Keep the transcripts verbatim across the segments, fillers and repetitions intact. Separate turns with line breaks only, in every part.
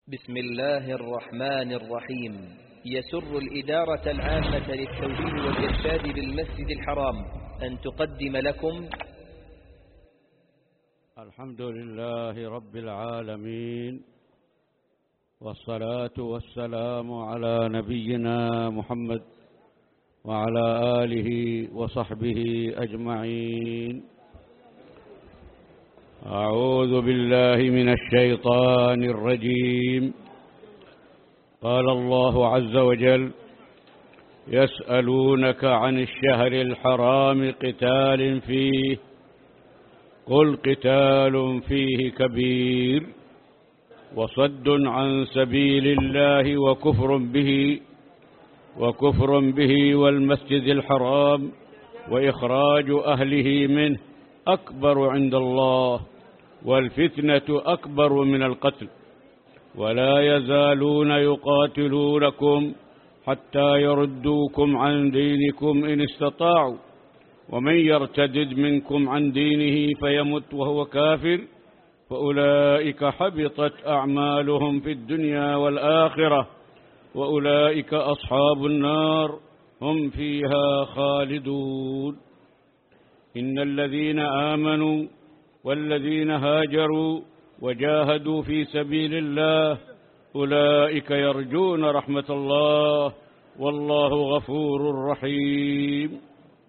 بسم الله الرحمن الرحيم. يسر الإدارة العامة للتوجيه والإرشاد بالمسجد الحرام أن تقدم لكم
الحمد لله رب العالمين، والصلاة والسلام على نبينا محمد وعلى آله وصحبه أجمعين. أعوذ بالله من الشيطان الرجيم. قال الله عز وجل: يسألونك عن الشهر الحرام قتال فيه قل قتال فيه كبير وصد عن سبيل الله وكفر به وكفر به والمسجد الحرام وإخراج أهله منه أكبر عند الله والفتنة أكبر من القتل ولا يزالون يقاتلونكم حتى يردوكم عن دينكم إن استطاعوا ومن يرتدد منكم عن دينه فيمت وهو كافر فأولئك حبطت أعمالهم في الدنيا والآخرة وأولئك أصحاب النار هم فيها خالدون. إن الذين آمنوا والذين هاجروا وجاهدوا في سبيل الله أولئك يرجون رحمة الله والله غفور رحيم.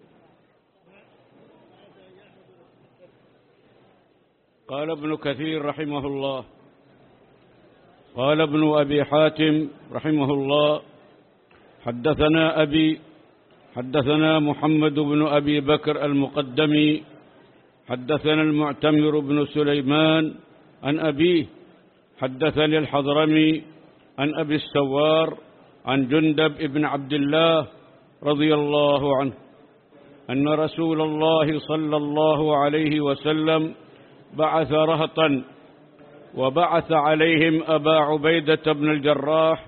قال ابن كثير رحمه الله: قال ابن أبي حاتم رحمه الله: حدثنا أبي حدثنا محمد بن أبي بكر المقدمي حدثنا المعتمر بن سليمان عن أبيه حدثني الحضرمي عن أبي السوار عن جندب بن عبد الله رضي الله عنه أن رسول الله صلى الله عليه وسلم بعث رهطا وبعث عليهم أبا عبيدة بن الجراح،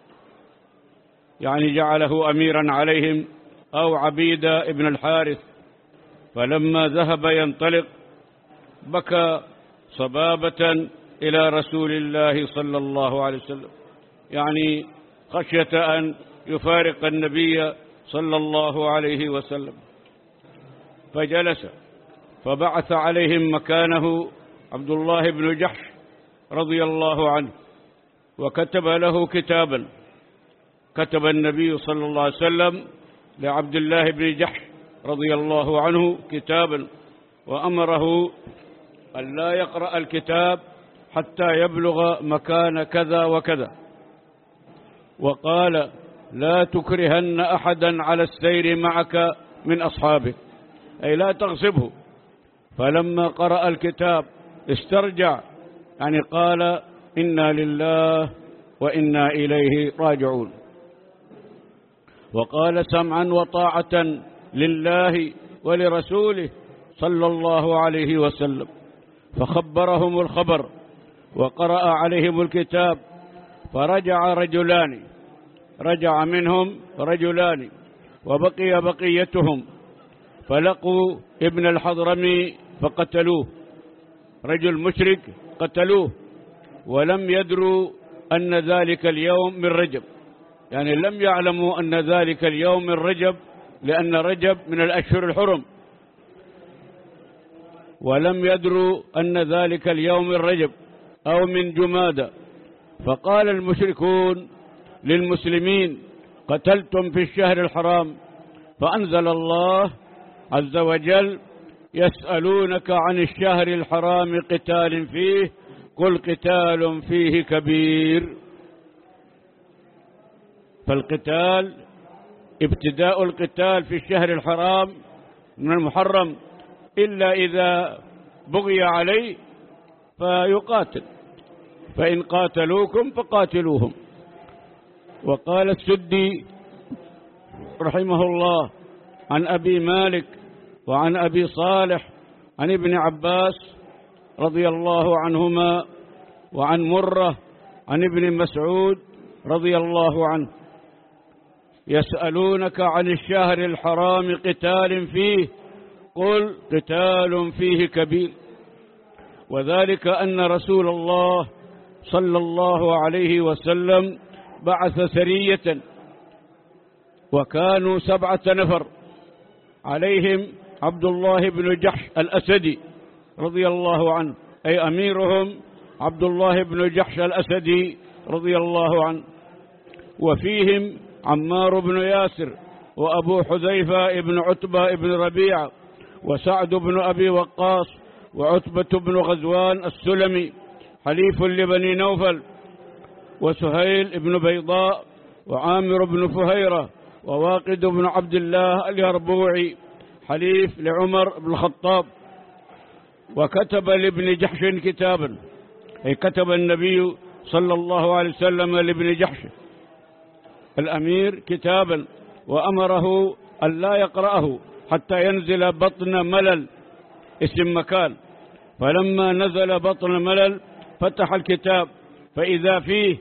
يعني جعله أميرا عليهم، أو عبيدة بن الحارث. فلما ذهب ينطلق بكى صبابة إلى رسول الله صلى الله عليه وسلم، يعني خشية أن يفارق النبي صلى الله عليه وسلم. فجلس فبعث عليهم مكانه عبد الله بن جحش رضي الله عنه، وكتب له كتابا. كتب النبي صلى الله عليه وسلم لعبد الله بن جحش رضي الله عنه كتابا وأمره أن لا يقرأ الكتاب حتى يبلغ مكان كذا وكذا، وقال: لا تكرهن أحدا على السير معك من أصحابه، أي لا تغصبه. فلما قرأ الكتاب استرجع، يعني قال: إنا لله وإنا إليه راجعون. وقال: سمعا وطاعة لله ولرسوله صلى الله عليه وسلم. فخبرهم الخبر وقرأ عليهم الكتاب، فرجع رجلان رجع منهم رجلان وبقي بقيتهم، فلقوا ابن الحضرمي فقتلوه، رجل مشرك قتلوه، ولم يدروا أن ذلك اليوم من رجب، يعني لم يعلموا أن ذلك اليوم من رجب، لأن رجب من الأشهر الحرم، ولم يدروا أن ذلك اليوم من رجب أو من جمادى. فقال المشركون للمسلمين: قتلتم في الشهر الحرام. فأنزل الله عز وجل: يسألونك عن الشهر الحرام قتال فيه قل قتال فيه كبير. فالقتال ابتداء القتال في الشهر الحرام من المحرم، إلا إذا بغي عليه فيقاتل، فإن قاتلوكم فقاتلوهم. وقال السدي رحمه الله عن أبي مالك وعن أبي صالح عن ابن عباس رضي الله عنهما وعن مرة عن ابن مسعود رضي الله عنه: يسألونك عن الشهر الحرام قتال فيه قل قتال فيه كبير. وذلك أن رسول الله صلى الله عليه وسلم بعث سرية، وكانوا سبعة نفر، عليهم عبد الله بن جحش الأسدي رضي الله عنه، أي أميرهم عبد الله بن جحش الأسدي رضي الله عنه، وفيهم عمار بن ياسر، وأبو حذيفة بن عتبة بن ربيعة، وسعد بن أبي وقاص، وعتبة بن غزوان السلمي حليف لبني نوفل، وسهيل بن بيضاء، وعامر بن فهيرة، وواقد بن عبد الله اليربوعي حليف لعمر بن الخطاب. وكتب لابن جحش كتابا، أي كتب النبي صلى الله عليه وسلم لابن جحش الأمير كتابا، وأمره أن لا يقرأه حتى ينزل بطن ملل اسم مكان. فلما نزل بطن ملل فتح الكتاب فإذا فيه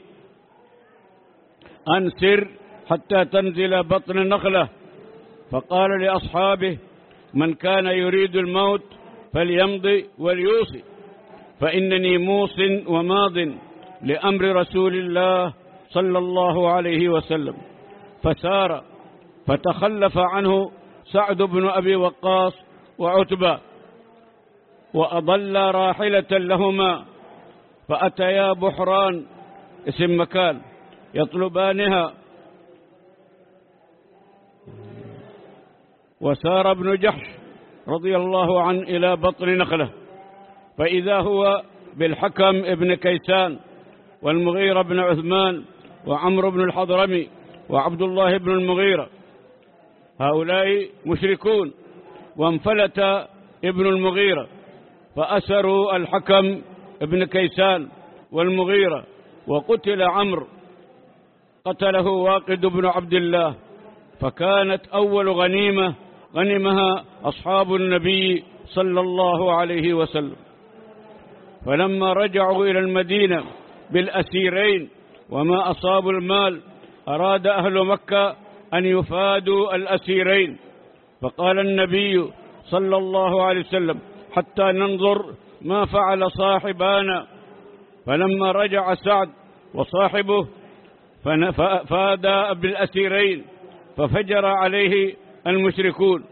أنسر حتى تنزل بطن نخلة، فقال لأصحابه: من كان يريد الموت فليمضي وليوصي، فإنني موص وماض لأمر رسول الله صلى الله عليه وسلم. فسار فتخلف عنه سعد بن أبي وقاص وعتبة، وأضل راحلة لهما، فأتيا بحران اسم مكان يطلبانها. وسار ابن جحش رضي الله عنه إلى بطن نخلة، فإذا هو بالحكم ابن كيسان، والمغيرة بن عثمان، وعمرو بن الحضرمي، وعبد الله بن المغيرة، هؤلاء مشركون. وانفلت ابن المغيرة فأسروا الحكم ابن كيسان والمغيرة، وقتل عمرو، قتله واقد بن عبد الله. فكانت أول غنيمة غنمها أصحاب النبي صلى الله عليه وسلم. فلما رجعوا إلى المدينة بالأسيرين وما أصابوا المال، أراد أهل مكة أن يفادوا الأسيرين، فقال النبي صلى الله عليه وسلم: حتى ننظر ما فعل صاحبانا. فلما رجع سعد وصاحبه فادا بالأسيرين، ففجر عليه المشركون،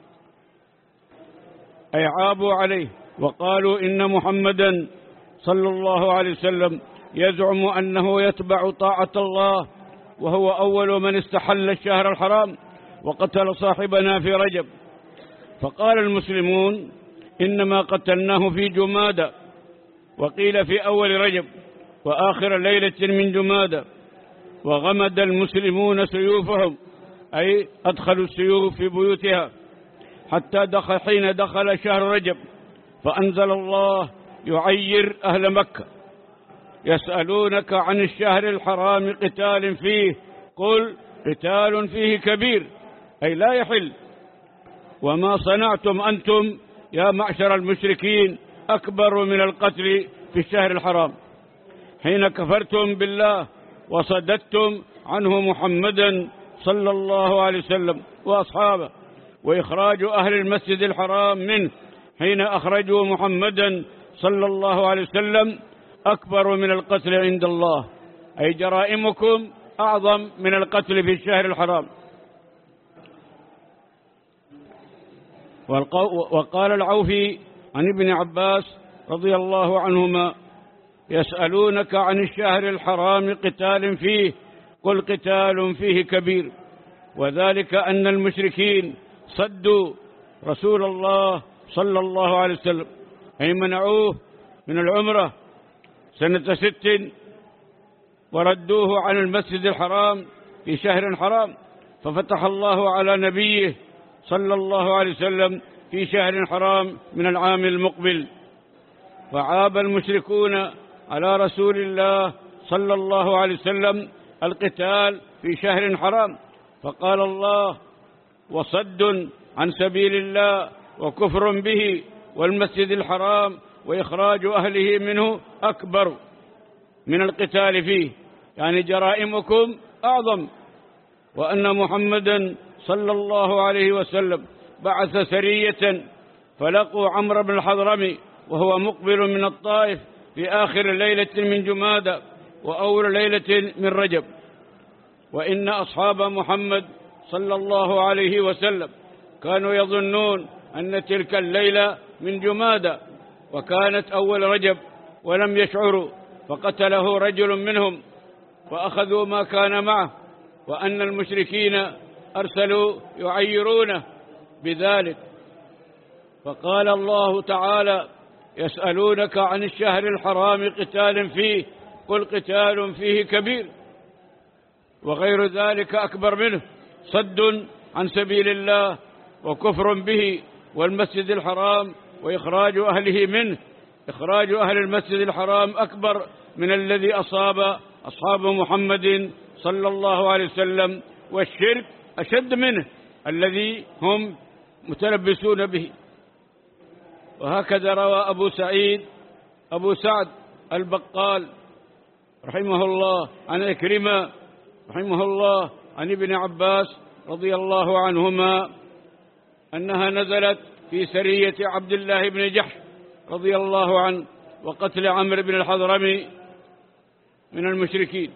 أي عابوا عليه، وقالوا: إن محمدا صلى الله عليه وسلم يزعم أنه يتبع طاعة الله، وهو أول من استحل الشهر الحرام وقتل صاحبنا في رجب. فقال المسلمون: إنما قتلناه في جمادى، وقيل في أول رجب وآخر ليلة من جمادى. وغمد المسلمون سيوفهم، أي أدخلوا السيوف في بيوتها، حتى دخل حين دخل شهر رجب، فأنزل الله يعير أهل مكة: يسألونك عن الشهر الحرام قتال فيه، قل قتال فيه كبير، أي لا يحل. وما صنعتم أنتم يا معشر المشركين أكبر من القتل في الشهر الحرام، حين كفرتم بالله وصددتم عنه محمدا صلى الله عليه وسلم وأصحابه، وإخراج أهل المسجد الحرام منه حين أخرجوا محمدا صلى الله عليه وسلم أكبر من القتل عند الله، أي جرائمكم أعظم من القتل في الشهر الحرام. وقال العوفي عن ابن عباس رضي الله عنهما: يسألونك عن الشهر الحرام قتال فيه، قل قتال فيه كبير. وذلك أن المشركين صدوا رسول الله صلى الله عليه وسلم، أي منعوه من العمرة سنة ست، وردوه عن المسجد الحرام في شهر حرام، ففتح الله على نبيه صلى الله عليه وسلم في شهر حرام من العام المقبل. فعاب المشركون على رسول الله صلى الله عليه وسلم القتال في شهر حرام، فقال الله: وصد عن سبيل الله وكفر به والمسجد الحرام وإخراج أهله منه أكبر من القتال فيه، يعني جرائمكم أعظم. وأن محمدا صلى الله عليه وسلم بعث سرية فلقوا عمرو بن الحضرمي وهو مقبل من الطائف، في آخر ليلة من جمادى وأول ليلة من رجب. وإن أصحاب محمد صلى الله عليه وسلم كانوا يظنون أن تلك الليلة من جمادى وكانت أول رجب ولم يشعروا، فقتله رجل منهم وأخذوا ما كان معه، وأن المشركين أرسلوا يعيرونه بذلك. فقال الله تعالى: يسألونك عن الشهر الحرام قتال فيه قل قتال فيه كبير وغير ذلك أكبر منه صد عن سبيل الله وكفر به والمسجد الحرام وإخراج أهله منه. إخراج أهل المسجد الحرام أكبر من الذي أصاب أصحاب محمد صلى الله عليه وسلم، والشرك أشد منه الذي هم متلبسون به. وهكذا روى أبو سعيد أبو سعد البقال رحمه الله عن إكرمة رحمه الله عن ابن عباس رضي الله عنهما أنها نزلت في سرية عبد الله بن جحش رضي الله عنه وقتل عمرو بن الحضرمي من المشركين.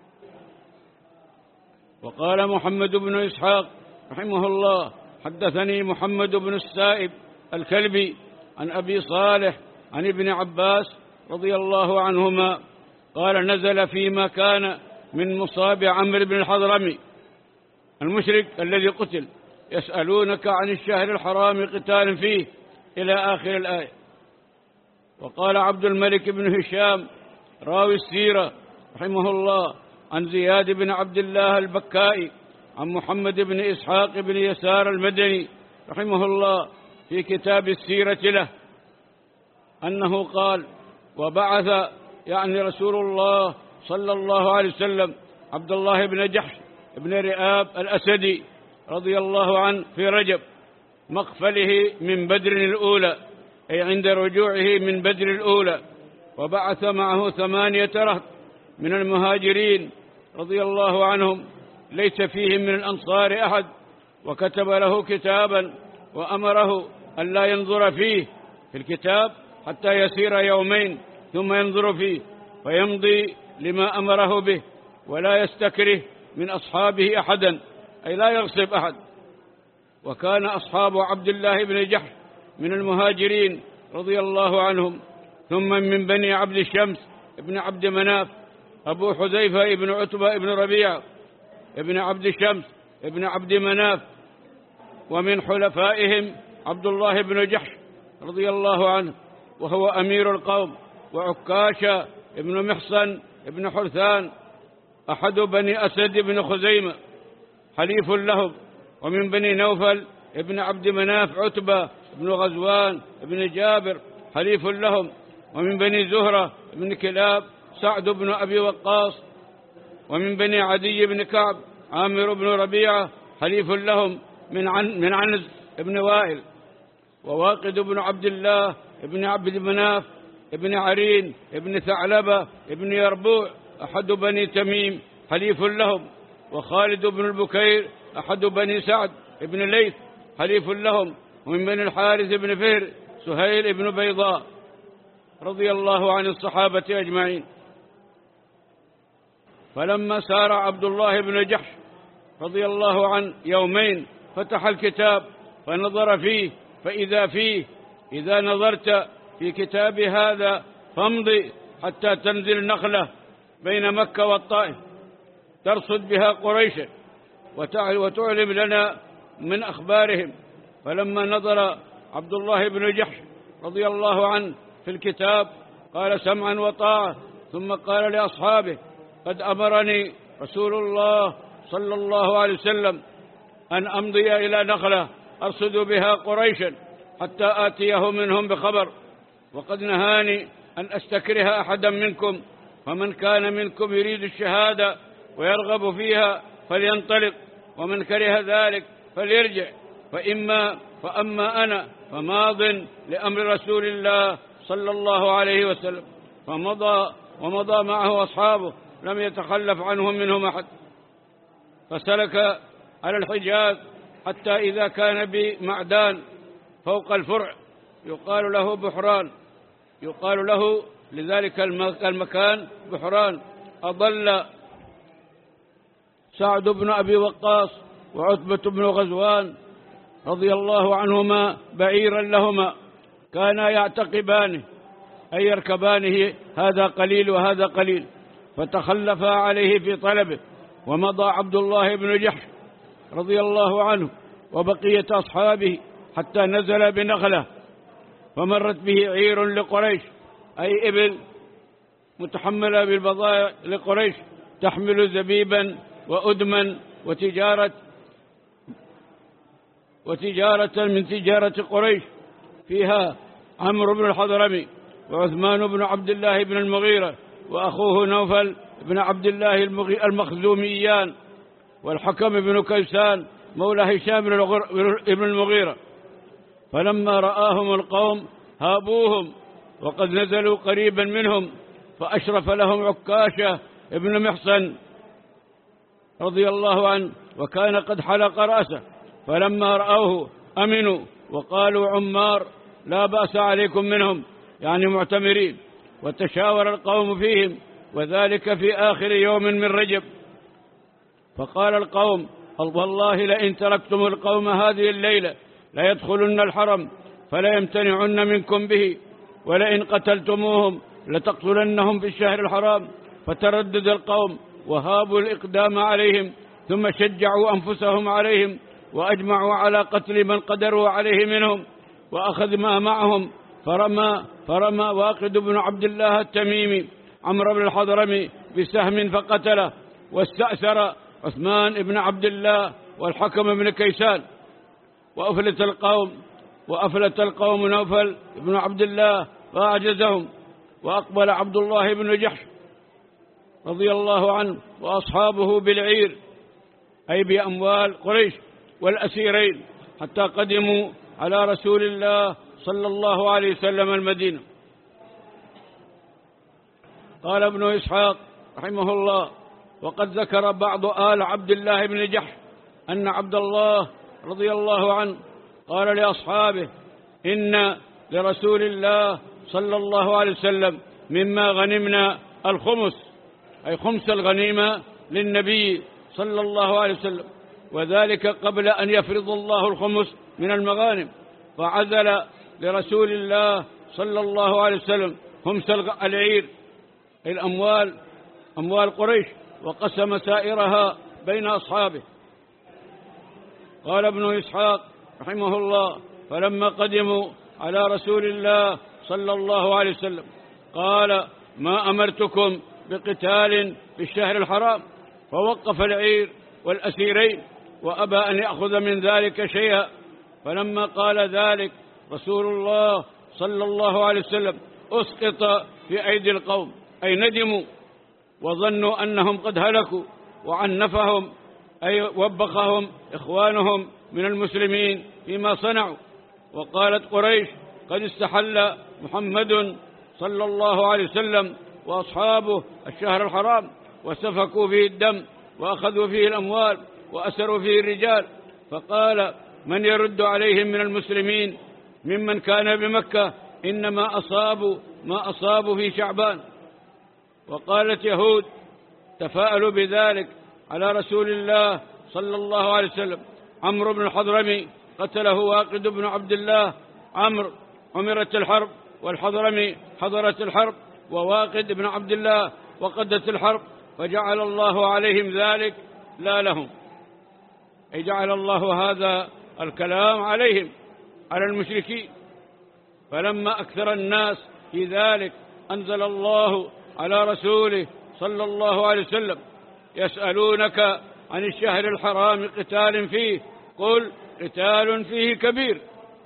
وقال محمد بن إسحاق رحمه الله: حدثني محمد بن السائب الكلبي عن أبي صالح عن ابن عباس رضي الله عنهما قال: نزل فيما كان من مصاب عمرو بن الحضرمي المشرك الذي قتل: يسألونك عن الشهر الحرام قتال فيه إلى آخر الآية. وقال عبد الملك بن هشام راوي السيرة رحمه الله عن زياد بن عبد الله البكائي عن محمد بن إسحاق بن يسار المدني رحمه الله في كتاب السيرة له أنه قال: وبعث يعني رسول الله صلى الله عليه وسلم عبد الله بن جحش بن رئاب الأسدي رضي الله عنه في رجب مقفله من بدر الأولى، أي عند رجوعه من بدر الأولى، وبعث معه ثمانية رهط من المهاجرين رضي الله عنهم ليس فيهم من الأنصار أحد، وكتب له كتابا وأمره أن لا ينظر فيه في الكتاب حتى يسير يومين ثم ينظر فيه فيمضي لما أمره به، ولا يستكره من أصحابه أحدا، أي لا يغصب أحد. وكان أصحاب عبد الله بن جحش من المهاجرين رضي الله عنهم، ثم من بني عبد الشمس ابن عبد مناف أبو حذيفة ابن عتبة ابن ربيعة ابن عبد الشمس ابن عبد مناف، ومن حلفائهم عبد الله بن جحش رضي الله عنه وهو أمير القوم، وعكاشة ابن محصن ابن حرثان أحد بني أسد بن خزيمة حليف لهم، ومن بني نوفل ابن عبد مناف عتبة ابن غزوان ابن جابر حليف لهم، ومن بني زهرة ابن كلاب سعد بن أبي وقاص، ومن بني عدي بن كعب عامر بن ربيعة حليف لهم من عن من عنز ابن وائل، وواقد بن عبد الله ابن عبد مناف ابن عرين ابن ثعلبة ابن يربوع أحد بني تميم حليف لهم، وخالد بن البكير أحد بني سعد ابن ليث حليف لهم، ومن بني الحارث بن فهر سهيل ابن بيضاء رضي الله عن الصحابة أجمعين. فلما سار عبد الله بن جحش رضي الله عنه يومين فتح الكتاب فنظر فيه فإذا فيه: إذا نظرت في كتاب هذا فامضي حتى تنزل نخلة بين مكة والطائف ترصد بها قريشا وتعلم لنا من أخبارهم. فلما نظر عبد الله بن جحش رضي الله عنه في الكتاب قال: سمعا وطاعة، ثم قال لأصحابه: قد أمرني رسول الله صلى الله عليه وسلم أن أمضي إلى نخلة أرصد بها قريشا حتى آتيه منهم بخبر، وقد نهاني أن أستكره أحدا منكم، فمن كان منكم يريد الشهادة ويرغب فيها فلينطلق، ومن كره ذلك فليرجع، فإما فأما أنا فماض لأمر رسول الله صلى الله عليه وسلم. فمضى ومضى معه أصحابه لم يتخلف عنهم منهم أحد، فسلك على الحجاز حتى إذا كان بمعدان فوق الفرع يقال له بحران يقال له لذلك المكان بحران. أضل سعد بن أبي وقاص وعتبة بن غزوان رضي الله عنهما بعيرا لهما، كانا يعتقبانه أي يركبانه، هذا قليل وهذا قليل، فتخلفا عليه في طلبه. ومضى عبد الله بن جحش رضي الله عنه وبقية أصحابه حتى نزل بنخلة، فمرت به عير لقريش، أي إبل متحملة بالبضائع لقريش، تحمل زبيبا وأدما وتجارة وتجارة من تجارة قريش، فيها عمرو بن الحضرمي وعثمان بن عبد الله بن المغيرة وأخوه نوفل بن عبد الله المخزوميان، والحكم بن كيسان مولى هشام بن المغيرة. فلما رآهم القوم هابوهم وقد نزلوا قريبا منهم، فأشرف لهم عكاشة ابن محصن رضي الله عنه، وكان قد حلق رأسه. فلما رأوه أمنوا وقالوا عمار لا بأس عليكم منهم، يعني معتمرين. وتشاور القوم فيهم، وذلك في آخر يوم من رجب. فقال القوم والله لئن تركتم القوم هذه الليلة لا يدخلن الحرم فلا يمتنعن منكم به، ولئن قتلتموهم لتقتلنهم في الشهر الحرام. فتردد القوم وهابوا الإقدام عليهم، ثم شجعوا أنفسهم عليهم، وأجمعوا على قتل من قدروا عليه منهم، وأخذ ما معهم. فرمى, فرمى واقد بن عبد الله التميمي عمرو بن الحضرمي بسهم فقتله، واستأثر عثمان بن عبد الله والحكم بن كيسان. وأفلت القوم وأفلت القوم نوفل بن عبد الله فأعجزهم. وأقبل عبد الله بن جحش رضي الله عنه وأصحابه بالعير، أي بأموال قريش والأسيرين، حتى قدموا على رسول الله صلى الله عليه وسلم المدينة. قال ابن إسحاق رحمه الله: وقد ذكر بعض آل عبد الله بن جحش أن عبد الله رضي الله عنه قال لأصحابه: إن لرسول الله صلى الله عليه وسلم مما غنمنا الخمس، أي خمس الغنيمة للنبي صلى الله عليه وسلم، وذلك قبل أن يفرض الله الخمس من المغانم. فعزل لرسول الله صلى الله عليه وسلم خمس العير، الأموال أموال قريش، وقسم سائرها بين أصحابه. قال ابن إسحاق رحمه الله: فلما قدموا على رسول الله صلى الله عليه وسلم قال: ما أمرتكم بقتال في الشهر الحرام؟ فوقف العير والأسيرين وأبى أن يأخذ من ذلك شيئا. فلما قال ذلك رسول الله صلى الله عليه وسلم أسقط في أيدي القوم، أي ندموا وظنوا أنهم قد هلكوا، وعنفهم أي وبخهم إخوانهم من المسلمين فيما صنعوا. وقالت قريش: قد استحل محمد صلى الله عليه وسلم وأصحابه الشهر الحرام، وسفكوا فيه الدم، وأخذوا فيه الأموال، وأسروا فيه الرجال. فقال: من يرد عليهم من المسلمين ممن كان بمكة؟ إنما أصابوا ما أصابوا في شعبان. وقالت يهود: تفاءلوا بذلك على رسول الله صلى الله عليه وسلم. عمرو بن الحضرمي قتله واقد بن عبد الله. عمرو عمرت الحرب، والحضرمي حضرت الحرب، وواقد بن عبد الله وقدت الحرب، فجعل الله عليهم ذلك لا لهم، أي جعل الله هذا الكلام عليهم على المشركين. فلما أكثر الناس في ذلك أنزل الله على رسوله صلى الله عليه وسلم: يسألونك عن الشهر الحرام قتال فيه، قل قتال فيه كبير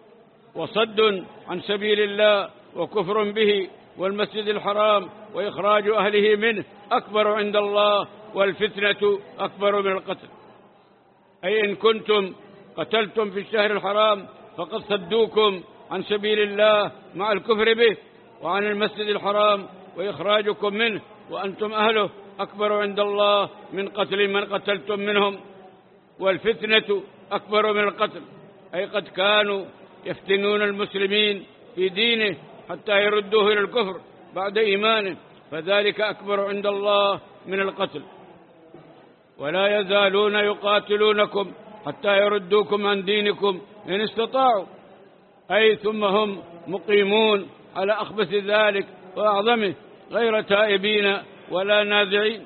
وصد عن سبيل الله وكفر به والمسجد الحرام وإخراج أهله منه أكبر عند الله، والفتنة أكبر من القتل. أي إن كنتم قتلتم في الشهر الحرام فقد صدوكم عن سبيل الله مع الكفر به، وعن المسجد الحرام وإخراجكم منه وأنتم أهله أكبر عند الله من قتل من قتلتم منهم، والفتنة أكبر من القتل. أي قد كانوا يفتنون المسلمين في دينه حتى يردوه إلى الكفر بعد إيمانه فذلك أكبر عند الله من القتل. ولا يزالون يقاتلونكم حتى يردوكم عن دينكم إن استطاعوا، أي ثم هم مقيمون على أخبث ذلك وأعظمه غير تائبين ولا نازعين.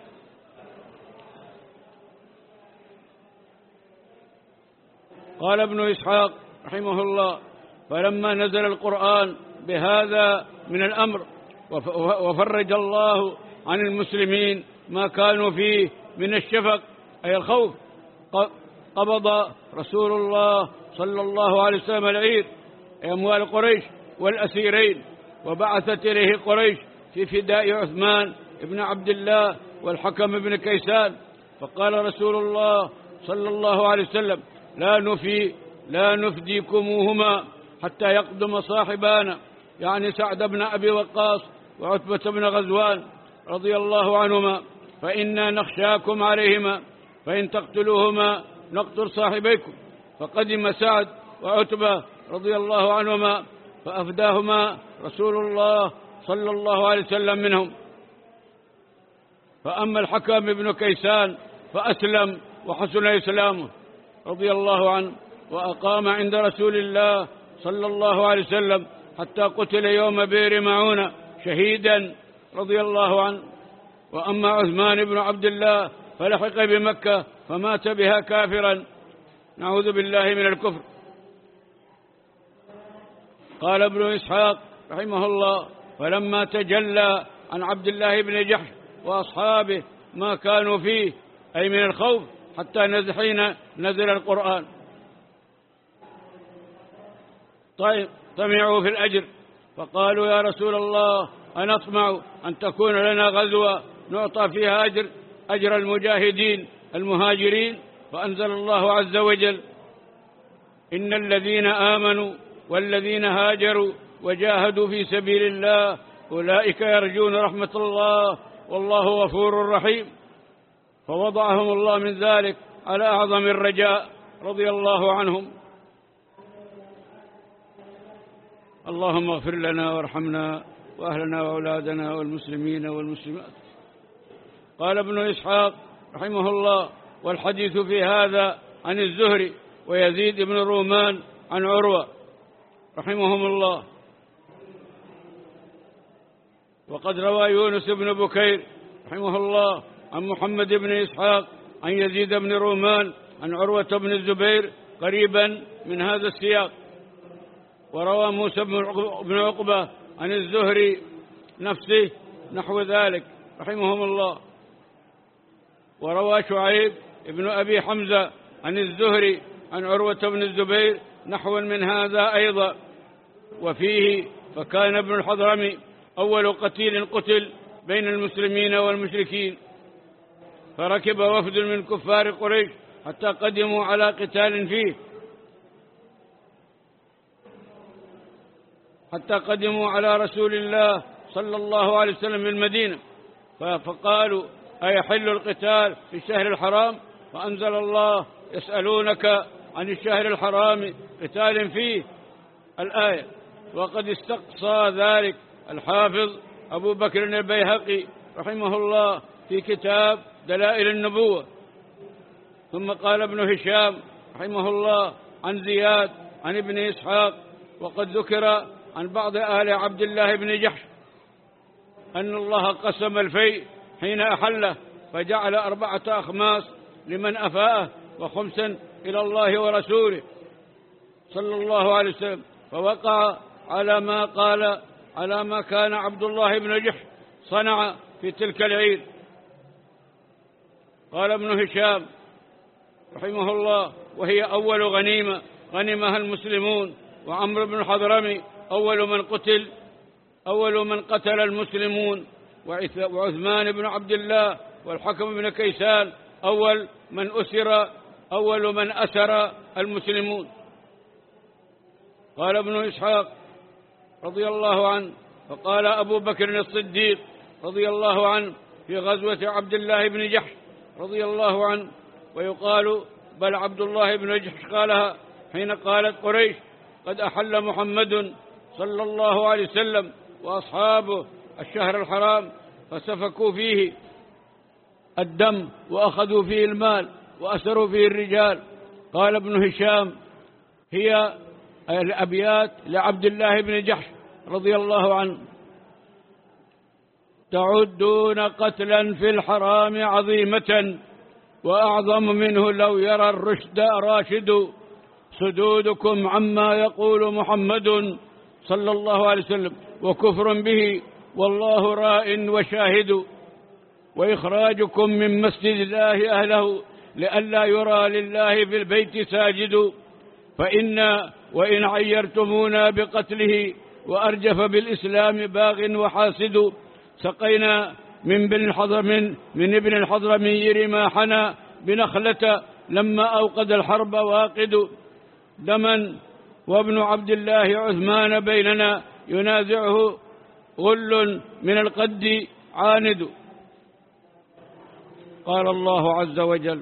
قال ابن إسحاق رحمه الله: فلما نزل القرآن بهذا من الأمر وفرج الله عن المسلمين ما كانوا فيه من الشفق أي الخوف، قبض رسول الله صلى الله عليه وسلم العير أي أموال قريش والأسيرين، وبعثت إليه قريش في فداء عثمان بن عبد الله والحكم بن كيسان. فقال رسول الله صلى الله عليه وسلم: لا نفي لا نفديكموهما حتى يقدم صاحبانا، يعني سعد بن أبي وقاص وعتبة بن غزوان رضي الله عنهما، فإنا نخشاكم عليهما، فإن تقتلوهما نقتل صاحبيكم. فقدم سعد وعتبة رضي الله عنهما فأفداهما رسول الله صلى الله عليه وسلم منهم. فأما الحكم بن كيسان فأسلم وحسن إسلامه رضي الله عنه، وأقام عند رسول الله صلى الله عليه وسلم حتى قتل يوم بئر معونة شهيدا رضي الله عنه. وأما عثمان بن عبد الله فلحق بمكة فمات بها كافرا، نعوذ بالله من الكفر. قال ابن إسحاق رحمه الله: فلما تجلى عن عبد الله بن جحش وأصحابه ما كانوا فيه أي من الخوف حتى حين نزل القرآن، طيب طمعوا في الأجر فقالوا: يا رسول الله أنطمع أن تكون لنا غزوة نعطى فيها أجر أجر المجاهدين المهاجرين. فأنزل الله عز وجل: إن الذين آمنوا والذين هاجروا وجاهدوا في سبيل الله أولئك يرجون رحمة الله والله غفور رحيم. فوضعهم الله من ذلك على أعظم الرجاء رضي الله عنهم. اللهم اغفر لنا وارحمنا وأهلنا وأولادنا والمسلمين والمسلمات. قال ابن إسحاق رحمه الله: والحديث في هذا عن الزهري ويزيد بن رومان عن عروة رحمهم الله. وقد روى يونس بن بكير رحمه الله عن محمد بن إسحاق عن يزيد بن رومان عن عروة بن الزبير قريبا من هذا السياق. وروى موسى بن عقبة عن الزهري نفسه نحو ذلك رحمهم الله. وروى شعيب بن أبي حمزة عن الزهري عن عروة بن الزبير نحو من هذا أيضا. وفيه: فكان ابن الحضرمي أول قتيل قتل بين المسلمين والمشركين، فركب وفد من كفار قريش حتى قدموا على قتال فيه حتى قدموا على رسول الله صلى الله عليه وسلم بالمدينة، فقالوا: أيحل القتال في الشهر الحرام؟ فأنزل الله: يسألونك عن الشهر الحرام قتال فيه الآية. وقد استقصى ذلك الحافظ أبو بكر البيهقي رحمه الله في كتاب دلائل النبوة. ثم قال ابن هشام رحمه الله عن زياد عن ابن إسحاق: وقد ذكر عن بعض آل عبد الله بن جحش أن الله قسم الفيء حين أحله فجعل أربعة أخماس لمن أفاءه وخمسا إلى الله ورسوله صلى الله عليه وسلم، فوقع على ما قال على ما كان عبد الله بن جحش صنع في تلك العيد. قال ابن هشام رحمه الله: وهي أول غنيمة غنمها المسلمون، وعمرو بن الحضرمي أول من قتل أول من قتل المسلمون، وعثمان بن عبد الله والحكم بن كيسان أول من أسر أول من أسر المسلمون. قال ابن إسحاق رضي الله عنه: فقال أبو بكر الصديق رضي الله عنه في غزوة عبد الله بن جحش رضي الله عنه، ويقال بل عبد الله بن جحش قالها حين قالت قريش: قد أحل محمد صلى الله عليه وسلم وأصحابه الشهر الحرام فسفكوا فيه الدم وأخذوا فيه المال وأسروا فيه الرجال. قال ابن هشام هي الأبيات لعبد الله بن جحش رضي الله عنه: تعدون قتلا في الحرام عظيمة وأعظم منه لو يرى الرشد راشد، صدودكم عما يقول محمد صلى الله عليه وسلم وكفر به والله راء وشاهد، وإخراجكم من مسجد الله أهله لئلا يرى لله في البيت ساجد، فإنا وإن عيرتمونا بقتله وأرجف بالإسلام باغ وحاسد، سقينا من ابن الحضرمين من ابن الحضرمي رماحنا بنخلة لما أوقد الحرب واقد، دما وابن عبد الله عثمان بيننا ينازعه غل من القد عاند. قال الله عز وجل: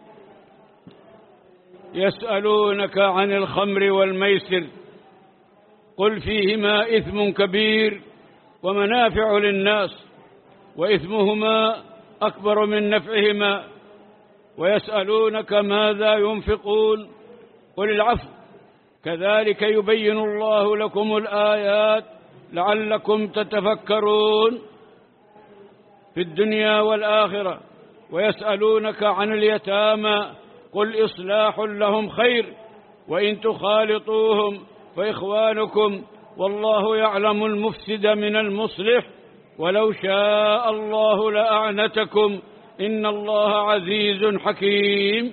يسألونك عن الخمر والميسر قل فيهما إثم كبير ومنافع للناس وإثمهما أكبر من نفعهما، ويسألونك ماذا ينفقون قل العفو كذلك يبين الله لكم الآيات لعلكم تتفكرون في الدنيا والآخرة. ويسألونك عن اليتامى قل إصلاح لهم خير وإن تخالطوهم فإخوانكم والله يعلم المفسد من المصلح ولو شاء الله لأعنتكم إن الله عزيز حكيم.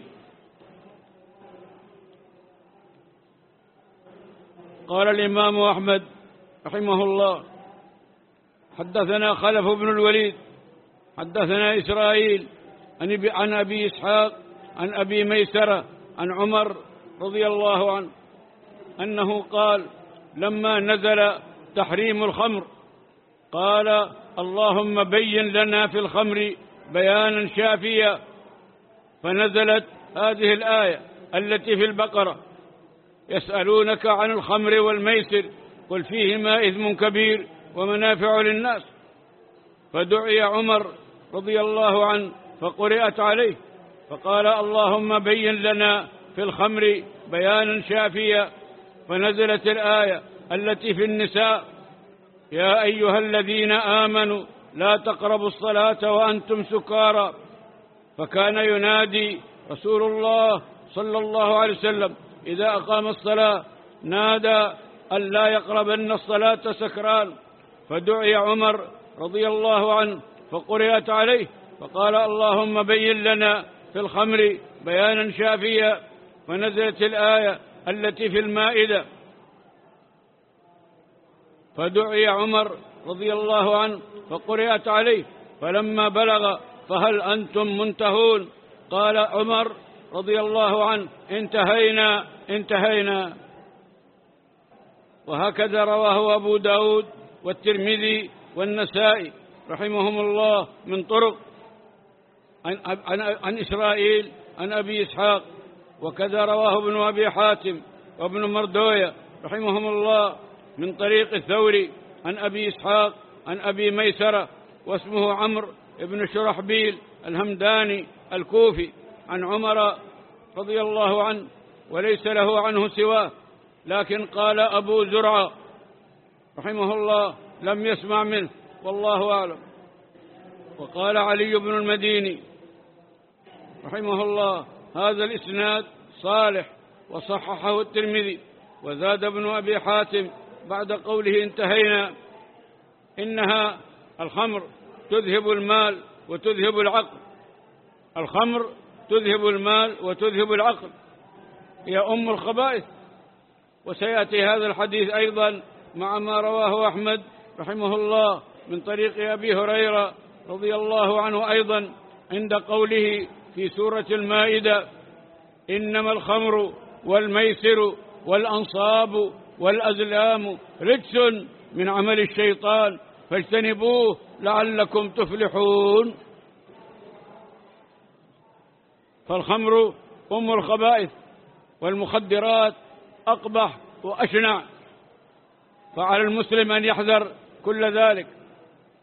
قال الإمام أحمد رحمه الله: حدثنا خلف بن الوليد حدثنا إسرائيل عن أبي إسحاق عن أبي ميسرة عن عمر رضي الله عنه أنه قال: لما نزل تحريم الخمر قال: اللهم بين لنا في الخمر بيانا شافيا، فنزلت هذه الآية التي في البقرة: يسألونك عن الخمر والميسر قل فيهما إثم كبير ومنافع للناس، فدعي عمر رضي الله عنه فقرأت عليه فقال: اللهم بين لنا في الخمر بيانا شافيا، فنزلت الآية التي في النساء: يا أيها الذين آمنوا لا تقربوا الصلاة وأنتم سكارى، فكان ينادي رسول الله صلى الله عليه وسلم إذا أقام الصلاة نادى أن لا يقربن الصلاة سكران، فدعي عمر رضي الله عنه فقرأت عليه فقال: اللهم بين لنا في الخمر بيانا شافيا، فنزلت الآية التي في المائدة، فدعي عمر رضي الله عنه فقرأت عليه، فلما بلغ فهل أنتم منتهون قال عمر رضي الله عنه: انتهينا انتهينا. وهكذا رواه أبو داود والترمذي والنسائي رحمهم الله من طرق عن, عن, عن إسرائيل عن أبي إسحاق، وكذا رواه ابن أبي حاتم وابن مردوية رحمهم الله من طريق الثوري عن أبي إسحاق عن أبي ميسرة واسمه عمرو بن شرحبيل الهمداني الكوفي عن عمر رضي الله عنه وليس له عنه سواه، لكن قال أبو زرعة رحمه الله لم يسمع منه والله أعلم. وقال علي بن المديني رحمه الله: هذا الإسناد صالح وصححه الترمذي. وزاد ابن أبي حاتم بعد قوله انتهينا: إنها الخمر تذهب المال وتذهب العقل. الخمر تذهب المال وتذهب العقل، هي أم الخبائث. وسيأتي هذا الحديث أيضا مع ما رواه أحمد رحمه الله من طريق أبي هريرة رضي الله عنه أيضا عند قوله في سورة المائدة: إنما الخمر والميسر والأنصاب والأزلام رجس من عمل الشيطان فاجتنبوه لعلكم تفلحون. فالخمر أم الخبائث والمخدرات أقبح وأشنع، فعلى المسلم أن يحذر كل ذلك.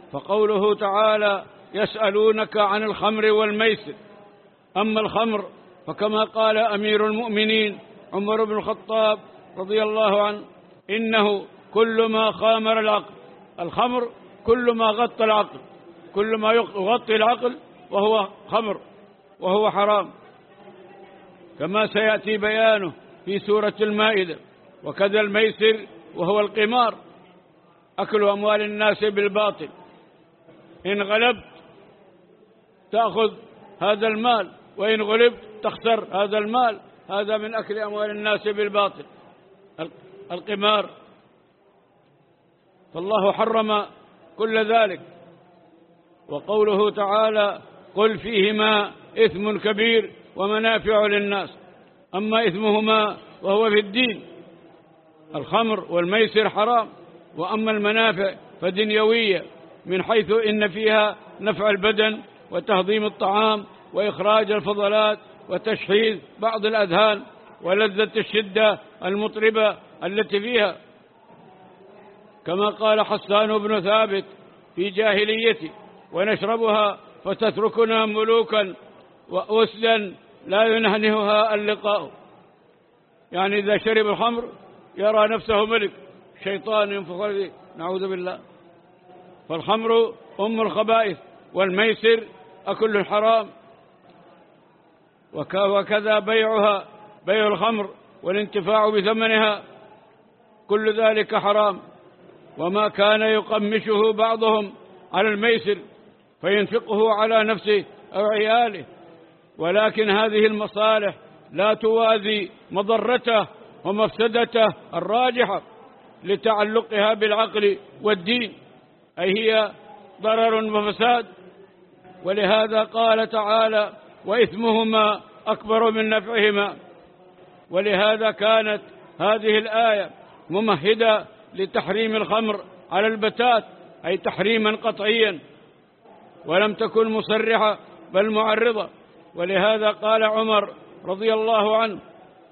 فقوله تعالى يسألونك عن الخمر والميسر. أما الخمر فكما قال أمير المؤمنين عمر بن الخطاب رضي الله عنه إنه كل ما خامر العقل. الخمر كل ما غطى العقل، كل ما يغطي العقل وهو خمر وهو حرام، كما سيأتي بيانه في سورة المائدة. وكذا الميسر وهو القمار، أكل أموال الناس بالباطل، إن غلبت تأخذ هذا المال وإن غلبت تخسر هذا المال، هذا من أكل أموال الناس بالباطل القمار. فالله حرم كل ذلك. وقوله تعالى قل فيهما إثم كبير ومنافع للناس. أما إثمهما وهو في الدين، الخمر والميسر حرام، وأما المنافع فدنيوية، من حيث إن فيها نفع البدن وتهضيم الطعام وإخراج الفضلات وتشحيذ بعض الأذهان ولذة الشدة المطربة التي فيها، كما قال حسان بن ثابت في جاهليتي ونشربها فتتركنا ملوكا وأسلا لا ينهنهها اللقاء. يعني إذا شرب الخمر يرى نفسه ملك، شيطان ينفخ فيه، نعوذ بالله. فالخمر أم الخبائث، والميسر أكل الحرام، وكذا بيعها، بيع الخمر والانتفاع بثمنها، كل ذلك حرام. وما كان يقمشه بعضهم على الميسر فينفقه على نفسه أو عياله، ولكن هذه المصالح لا توازي مضرته ومفسدته الراجحة لتعلقها بالعقل والدين، أي هي ضرر وفساد. ولهذا قال تعالى وإثمهما أكبر من نفعهما. ولهذا كانت هذه الآية ممهدة لتحريم الخمر على البتات، أي تحريما قطعيا، ولم تكن مصرحة بل معرضة. ولهذا قال عمر رضي الله عنه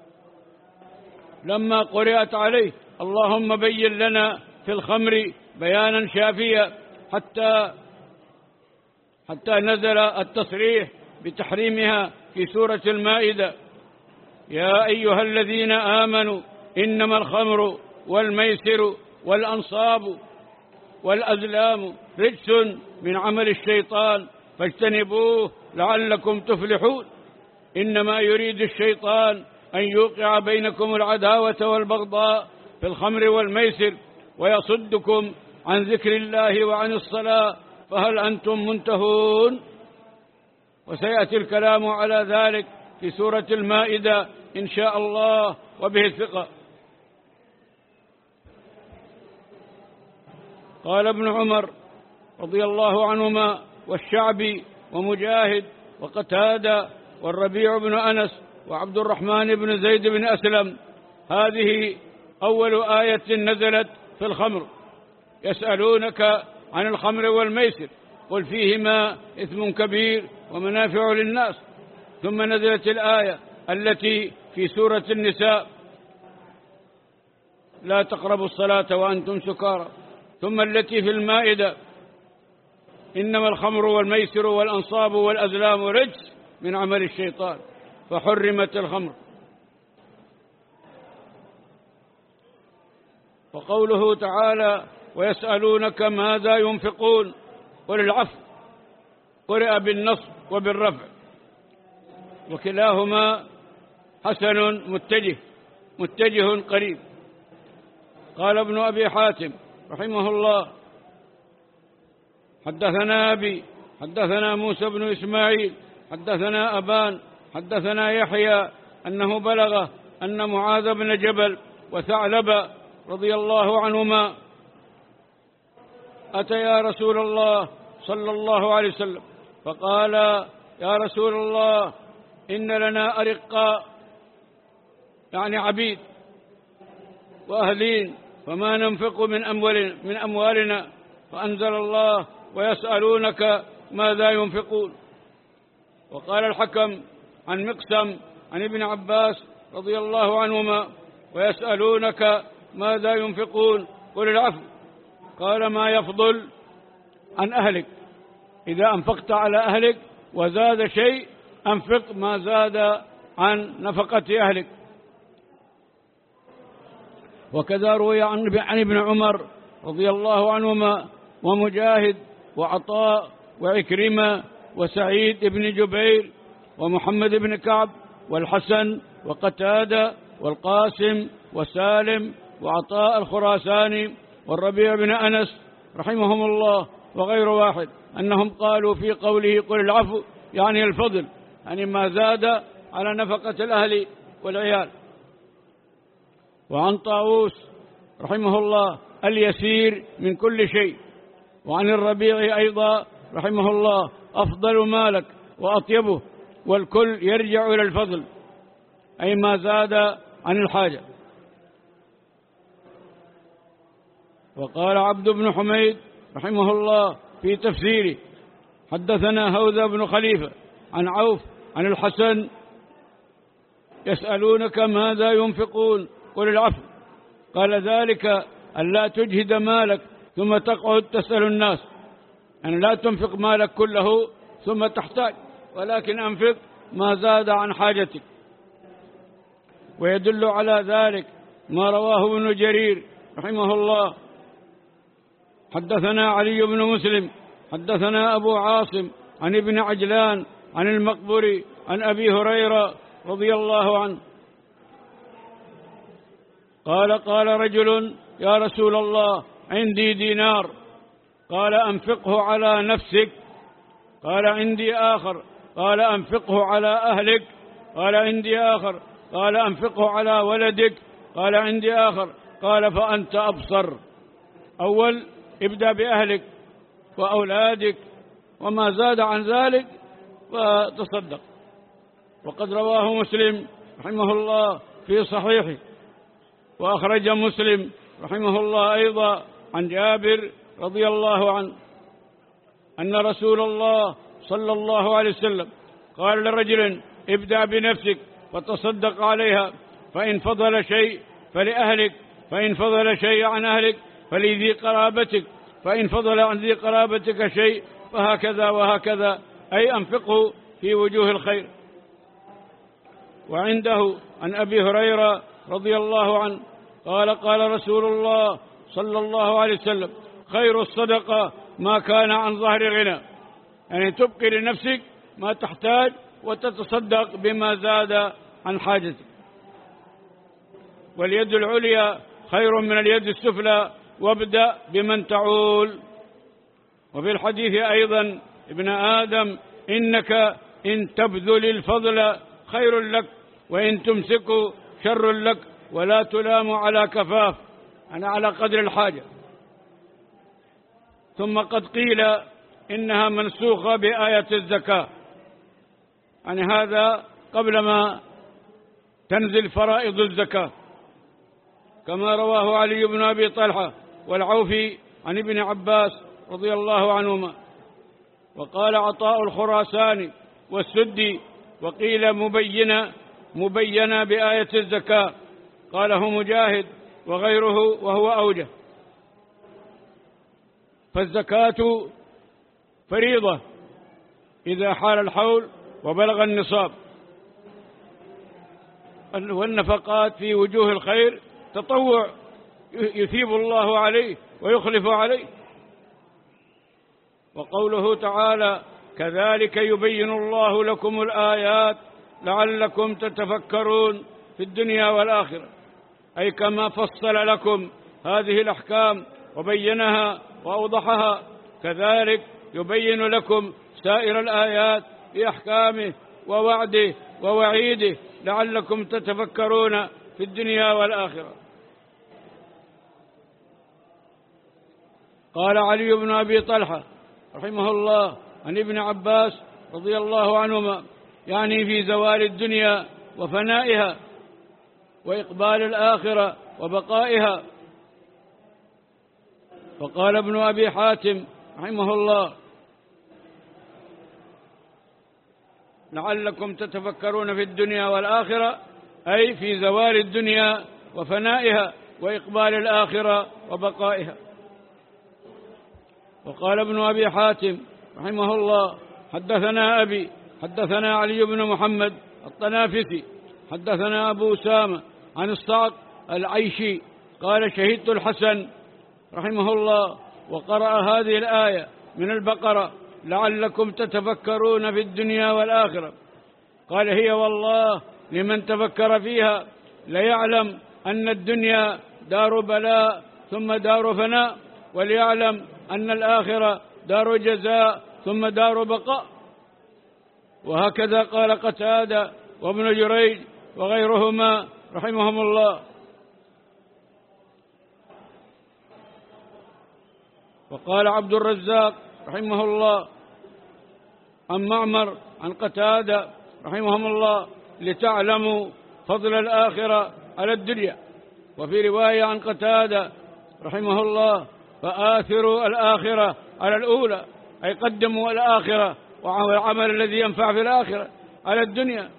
لما قرأت عليه اللهم بين لنا في الخمر بيانا شافيا، حتى حتى نزل التصريح بتحريمها في سورة المائدة: يا أيها الذين آمنوا إنما الخمر والميسر والأنصاب والأزلام رجس من عمل الشيطان فاجتنبوه لعلكم تفلحون. إنما يريد الشيطان أن يوقع بينكم العداوة والبغضاء في الخمر والميسر ويصدكم عن ذكر الله وعن الصلاة فهل أنتم منتهون؟ وسيأتي الكلام على ذلك في سورة المائدة إن شاء الله وبه الثقة. قال ابن عمر رضي الله عنهما والشعبي ومجاهد وقتادة والربيع بن أنس وعبد الرحمن بن زيد بن أسلم: هذه أول آية نزلت في الخمر، يسألونك عن الخمر والميسر قل فيهما إثم كبير ومنافع للناس. ثم نزلت الآية التي في سورة النساء: لا تقربوا الصلاة وأنتم سكارى. ثم التي في المائدة: إنما الخمر والميسر والأنصاب والأزلام رجس من عمل الشيطان، فحرمت الخمر. وقوله تعالى ويسألونك ماذا ينفقون قل العفو، قرئ بالنصب وبالرفع، وكلاهما حسن متجه متجه قريب. قال ابن أبي حاتم رحمه الله: حدثنا أبي حدثنا موسى بن إسماعيل حدثنا أبان حدثنا يحيى أنه بلغه أن معاذ بن جبل وثعلبة رضي الله عنهما أتيا رسول الله صلى الله عليه وسلم فقال: يا رسول الله إن لنا أرقاء، يعني عبيد وأهلين، فما ننفق من أموالنا, من أموالنا فأنزل الله ويسألونك ماذا ينفقون. وقال الحكم عن مقسم عن ابن عباس رضي الله عنهما: ويسألونك ماذا ينفقون قل العفو. قال: ما يفضل عن أهلك، إذا أنفقت على أهلك وزاد شيء أنفق ما زاد عن نفقة أهلك. وكذا روي عن ابن عمر رضي الله عنهما ومجاهد وعطاء وعكرمة وسعيد بن جبير ومحمد بن كعب والحسن وقتادة والقاسم وسالم وعطاء الخراساني والربيع بن أنس رحمهم الله وغير واحد أنهم قالوا في قوله قل العفو يعني الفضل، يعني ما زاد على نفقة الأهل والعيال. وعن طاووس رحمه الله اليسير من كل شيء. وعن الربيع أيضا رحمه الله أفضل مالك وأطيبه، والكل يرجع إلى الفضل، أي ما زاد عن الحاجة. وقال عبد بن حميد رحمه الله في تفسيره حدثنا هوذا بن خليفة عن عوف عن الحسن يسألونك ماذا ينفقون قل العفو، قال ذلك أن لا تجهد مالك ثم تقعد تسأل الناس، أن يعني لا تنفق مالك كله ثم تحتاج، ولكن أنفق ما زاد عن حاجتك. ويدل على ذلك ما رواه ابن جرير رحمه الله حدثنا علي بن مسلم حدثنا أبو عاصم عن ابن عجلان عن المقبري عن أبي هريرة رضي الله عنه قال قال رجل يا رسول الله عندي دينار، قال أنفقه على نفسك، قال عندي آخر، قال أنفقه على أهلك، قال عندي آخر، قال أنفقه على ولدك، قال عندي آخر، قال فأنت أبصر. أول ابدأ بأهلك وأولادك، وما زاد عن ذلك فتصدق. وقد رواه مسلم رحمه الله في صحيحه، وأخرج مسلم رحمه الله أيضا عن جابر رضي الله عنه أن رسول الله صلى الله عليه وسلم قال لرجل ابدأ بنفسك فتصدق عليها، فإن فضل شيء فلأهلك، فإن فضل شيء عن أهلك فلذي قرابتك، فإن فضل عن ذي قرابتك شيء فهكذا وهكذا، أي أنفقه في وجوه الخير. وعنده عن أبي هريرة رضي الله عنه قال قال رسول الله صلى الله عليه وسلم خير الصدقة ما كان عن ظهر غنى، يعني تبقي لنفسك ما تحتاج وتتصدق بما زاد عن حاجتك. واليد العليا خير من اليد السفلى، وابدأ بمن تعول. وفي الحديث أيضا ابن آدم إنك إن تبذل الفضل خير لك، وإن تمسك شر لك، ولا تلام على كفاف، أنا على قدر الحاجة. ثم قد قيل إنها منسوخة بآية الزكاة، يعني هذا قبل ما تنزل فرائض الزكاة، كما رواه علي بن أبي طلحة والعوفي عن ابن عباس رضي الله عنهما. وقال عطاء الخراساني والسدي وقيل مبينة مبينة بآية الزكاة، قاله مجاهد وغيره وهو أوجه. فالزكاة فريضة إذا حال الحول وبلغ النصاب، والنفقات في وجوه الخير تطوع يثيب الله عليه ويخلف عليه. وقوله تعالى كذلك يبين الله لكم الآيات لعلكم تتفكرون في الدنيا والآخرة، أي كما فصل لكم هذه الأحكام وبينها وأوضحها، كذلك يبين لكم سائر الآيات بأحكامه ووعده ووعيده لعلكم تتفكرون في الدنيا والآخرة. قال علي بن أبي طلحة رحمه الله عن ابن عباس رضي الله عنهما، يعني في زوال الدنيا وفنائها وإقبال الآخرة وبقائها. وقال ابن أبي حاتم رحمه الله لعلكم تتفكرون في الدنيا والآخرة، أي في زوال الدنيا وفنائها وإقبال الآخرة وبقائها. وقال ابن أبي حاتم رحمه الله حدثنا أبي حدثنا علي بن محمد الطنافسي حدثنا أبو أسامة عن الصعق العيشي قال شهدت الحسن رحمه الله وقرأ هذه الآية من البقرة لعلكم تتفكرون في الدنيا والآخرة. قال هي والله لمن تفكر فيها ليعلم أن الدنيا دار بلاء ثم دار فناء، وليعلم أن الآخرة دار جزاء ثم دار بقاء. وهكذا قال قتادة وابن جريج وغيرهما رحمهم الله. وقال عبد الرزاق رحمه الله عن معمر عن قتادة رحمهم الله لتعلموا فضل الآخرة على الدنيا. وفي رواية عن قتادة رحمه الله فآثروا الآخرة على الأولى، أي قدموا الآخرة والعمل الذي ينفع في الآخرة على الدنيا.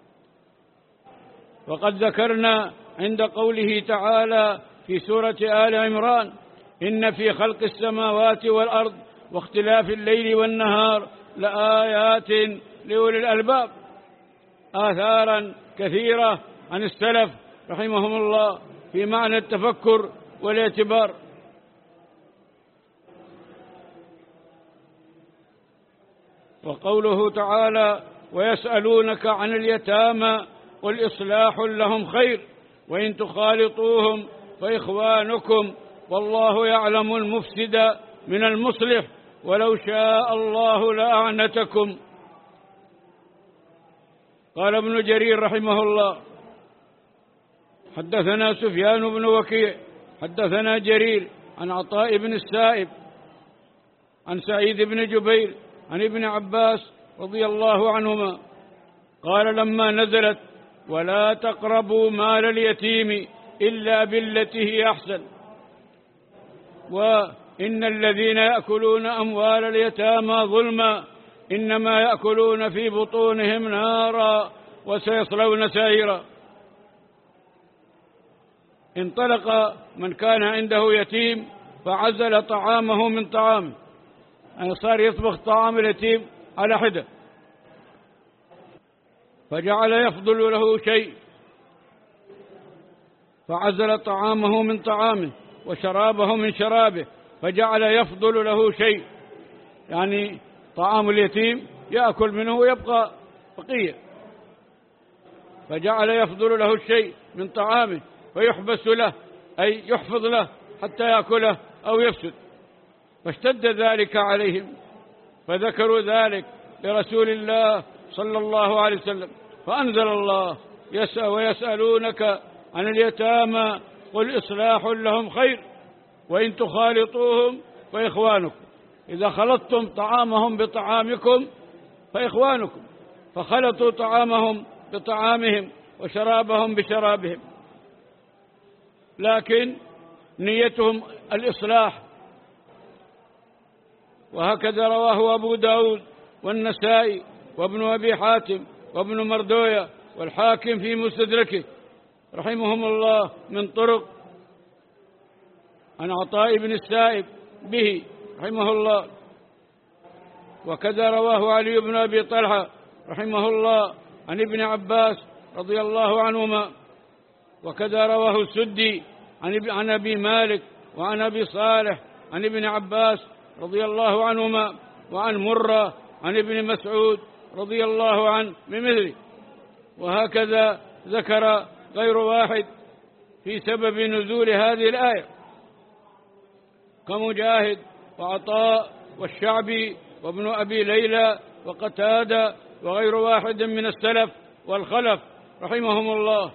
وقد ذكرنا عند قوله تعالى في سورة آل عمران إن في خلق السماوات والأرض واختلاف الليل والنهار لآيات لأولي الألباب، آثارا كثيرة عن السلف رحمهم الله في معنى التفكر والاعتبار. وقوله تعالى ويسألونك عن اليتامى قل إصلاح لهم خير وإن تخالطوهم فإخوانكم والله يعلم المفسد من المصلح ولو شاء الله لأعنتكم. قال ابن جرير رحمه الله حدثنا سفيان بن وكيع حدثنا جرير عن عطاء بن السائب عن سعيد بن جبير عن ابن عباس رضي الله عنهما قال لما نزلت ولا تقربوا مال اليتيم إلا بالتي هي أحسن وإن الذين يأكلون أموال اليتامى ظلما إنما يأكلون في بطونهم نارا وسيصلون سعيرا. انطلق من كان عنده يتيم فعزل طعامه من طعامه، يعني صار يطبخ طعام اليتيم على حدة، فجعل يفضل له شيء فعزل طعامه من طعامه وشرابه من شرابه فجعل يفضل له شيء، يعني طعام اليتيم يأكل منه ويبقى بقية، فجعل يفضل له الشيء من طعامه ويحبس له أي يحفظ له حتى يأكله أو يفسد. فاشتد ذلك عليهم فذكروا ذلك لرسول الله صلى الله عليه وسلم فأنزل الله يسأل ويسألونك عن اليتامى قل إصلاح لهم خير وإن تخالطوهم فإخوانكم. إذا خلطتم طعامهم بطعامكم فإخوانكم، فخلطوا طعامهم بطعامهم وشرابهم بشرابهم، لكن نيتهم الإصلاح. وهكذا رواه أبو داود والنسائي وابن أبي حاتم وابن مردوية والحاكم في مستدركه رحمهم الله من طرق عن عطاء بن السائب به رحمه الله. وكذا رواه علي بن أبي طلحة رحمه الله عن ابن عباس رضي الله عنهما. وكذا رواه السدي عن أبي مالك وعن أبي صالح عن ابن عباس رضي الله عنهما وعن مرة عن ابن مسعود رضي الله عنه بمثله. وهكذا ذكر غير واحد في سبب نزول هذه الآية كمجاهد وعطاء والشعبي وابن أبي ليلى وقتادة وغير واحد من السلف والخلف رحمهم الله.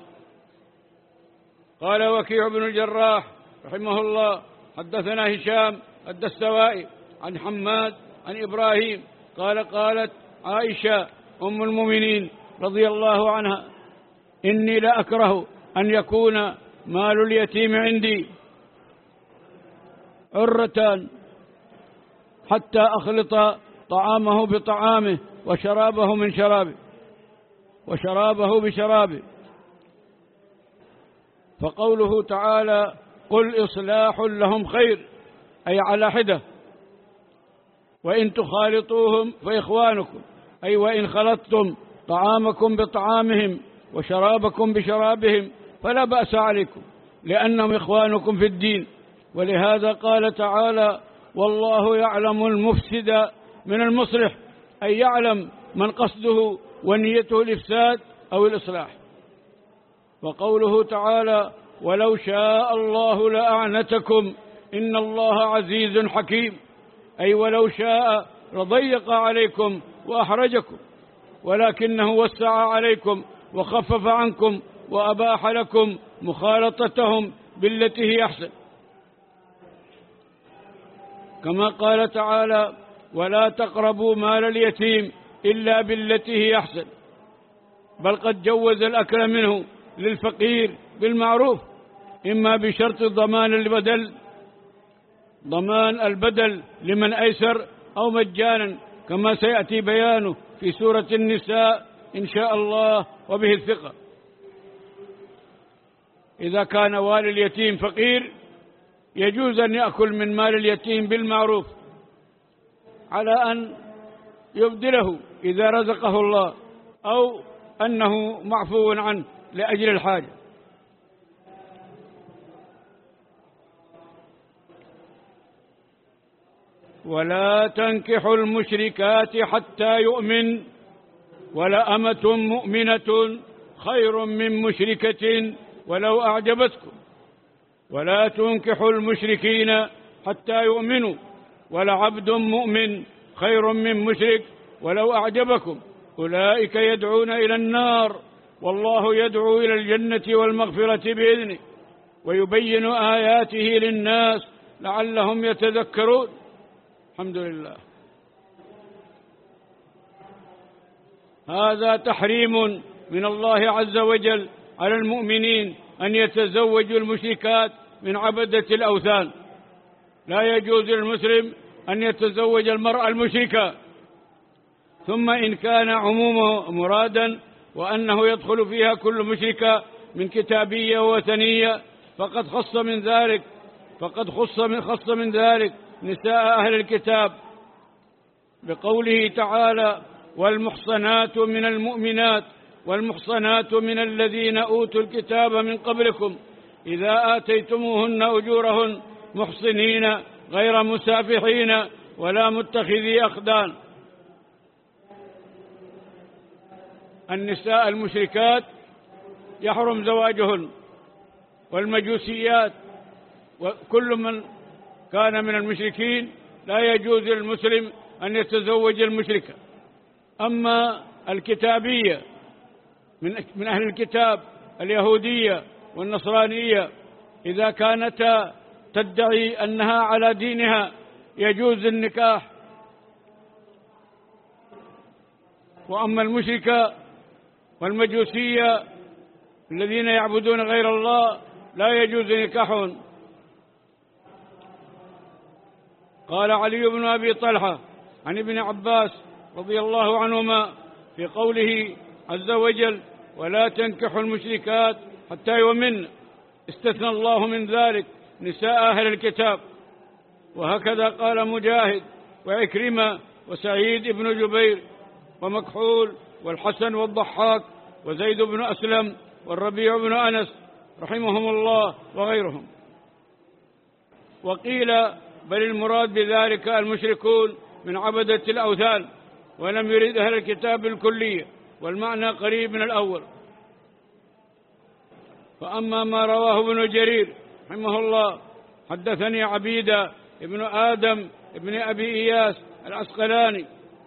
قال وكيع بن الجراح رحمه الله حدثنا هشام الدستوائي عن حماد عن إبراهيم قال قالت عائشة أم المؤمنين رضي الله عنها إني لأكره أن يكون مال اليتيم عندي عرة حتى أخلط طعامه بطعامه وشرابه من شرابه وشرابه بشرابه. فقوله تعالى قل إصلاح لهم خير أي على حدة، وإن تخالطوهم فإخوانكم، أي وإن خلطتم طعامكم بطعامهم وشرابكم بشرابهم فلا بأس عليكم، لأنهم إخوانكم في الدين. ولهذا قال تعالى: والله يعلم المفسد من المصلح، أي يعلم من قصده ونيته الإفساد أو الإصلاح. وقوله تعالى: ولو شاء الله لأعنتكم إن الله عزيز حكيم، أي ولو شاء لضيق عليكم وأحرجكم، ولكنه وسع عليكم وخفف عنكم وأباح لكم مخالطتهم بالتي هي أحسن، كما قال تعالى: ولا تقربوا مال اليتيم إلا بالتي هي أحسن، بل قد جوز الأكل منه للفقير بالمعروف، إما بشرط ضمان البدل ضمان البدل لمن أيسر أو مجانا، كما سيأتي بيانه في سورة النساء إن شاء الله وبه الثقة. إذا كان والي اليتيم فقير يجوز أن يأكل من مال اليتيم بالمعروف، على أن يبدله إذا رزقه الله، أو أنه معفو عنه لأجل الحاجة. ولا تنكحوا المشركات حتى يؤمن، ولأمة مؤمنة خير من مشركة ولو أعجبتكم، ولا تنكحوا المشركين حتى يؤمنوا، ولعبد مؤمن خير من مشرك ولو أعجبكم، أولئك يدعون إلى النار والله يدعو إلى الجنة والمغفرة بإذنه، ويبين آياته للناس لعلهم يتذكرون. الحمد لله. هذا تحريم من الله عز وجل على المؤمنين أن يتزوجوا المشركات من عبدة الأوثان. لا يجوز للمسلم أن يتزوج المرأة المشركة. ثم إن كان عمومه مرادا وأنه يدخل فيها كل مشركة من كتابية ووثنية فقد خص من ذلك فقد خص من خص من ذلك نساء أهل الكتاب بقوله تعالى: والمحصنات من المؤمنات والمحصنات من الذين أوتوا الكتاب من قبلكم إذا آتيتموهن أجورهن محصنين غير مسافحين ولا متخذي أخدان. النساء المشركات يحرم زواجهن، والمجوسيات وكل من كان من المشركين لا يجوز للمسلم أن يتزوج المشركة. أما الكتابية من أهل الكتاب اليهودية والنصرانية إذا كانتا تدعي أنها على دينها يجوز النكاح. وأما المشركة والمجوسية الذين يعبدون غير الله لا يجوز نكاحهم. قال علي بن أبي طلحة عن ابن عباس رضي الله عنهما في قوله عز وجل: ولا تنكحوا المشركات حتى يؤمن، استثنى الله من ذلك نساء أهل الكتاب. وهكذا قال مجاهد وعكرمة وسعيد بن جبير ومكحول والحسن والضحاك وزيد بن أسلم والربيع بن أنس رحمهم الله وغيرهم. وقيل بل المراد بذلك المشركون من عبدة الأوثان، ولم يرد أهل الكتاب الكلية، والمعنى قريب من الأول. فأما ما رواه ابن جرير رحمه الله: حدثني عبيدة ابن آدم ابن أبي إياس العسقلاني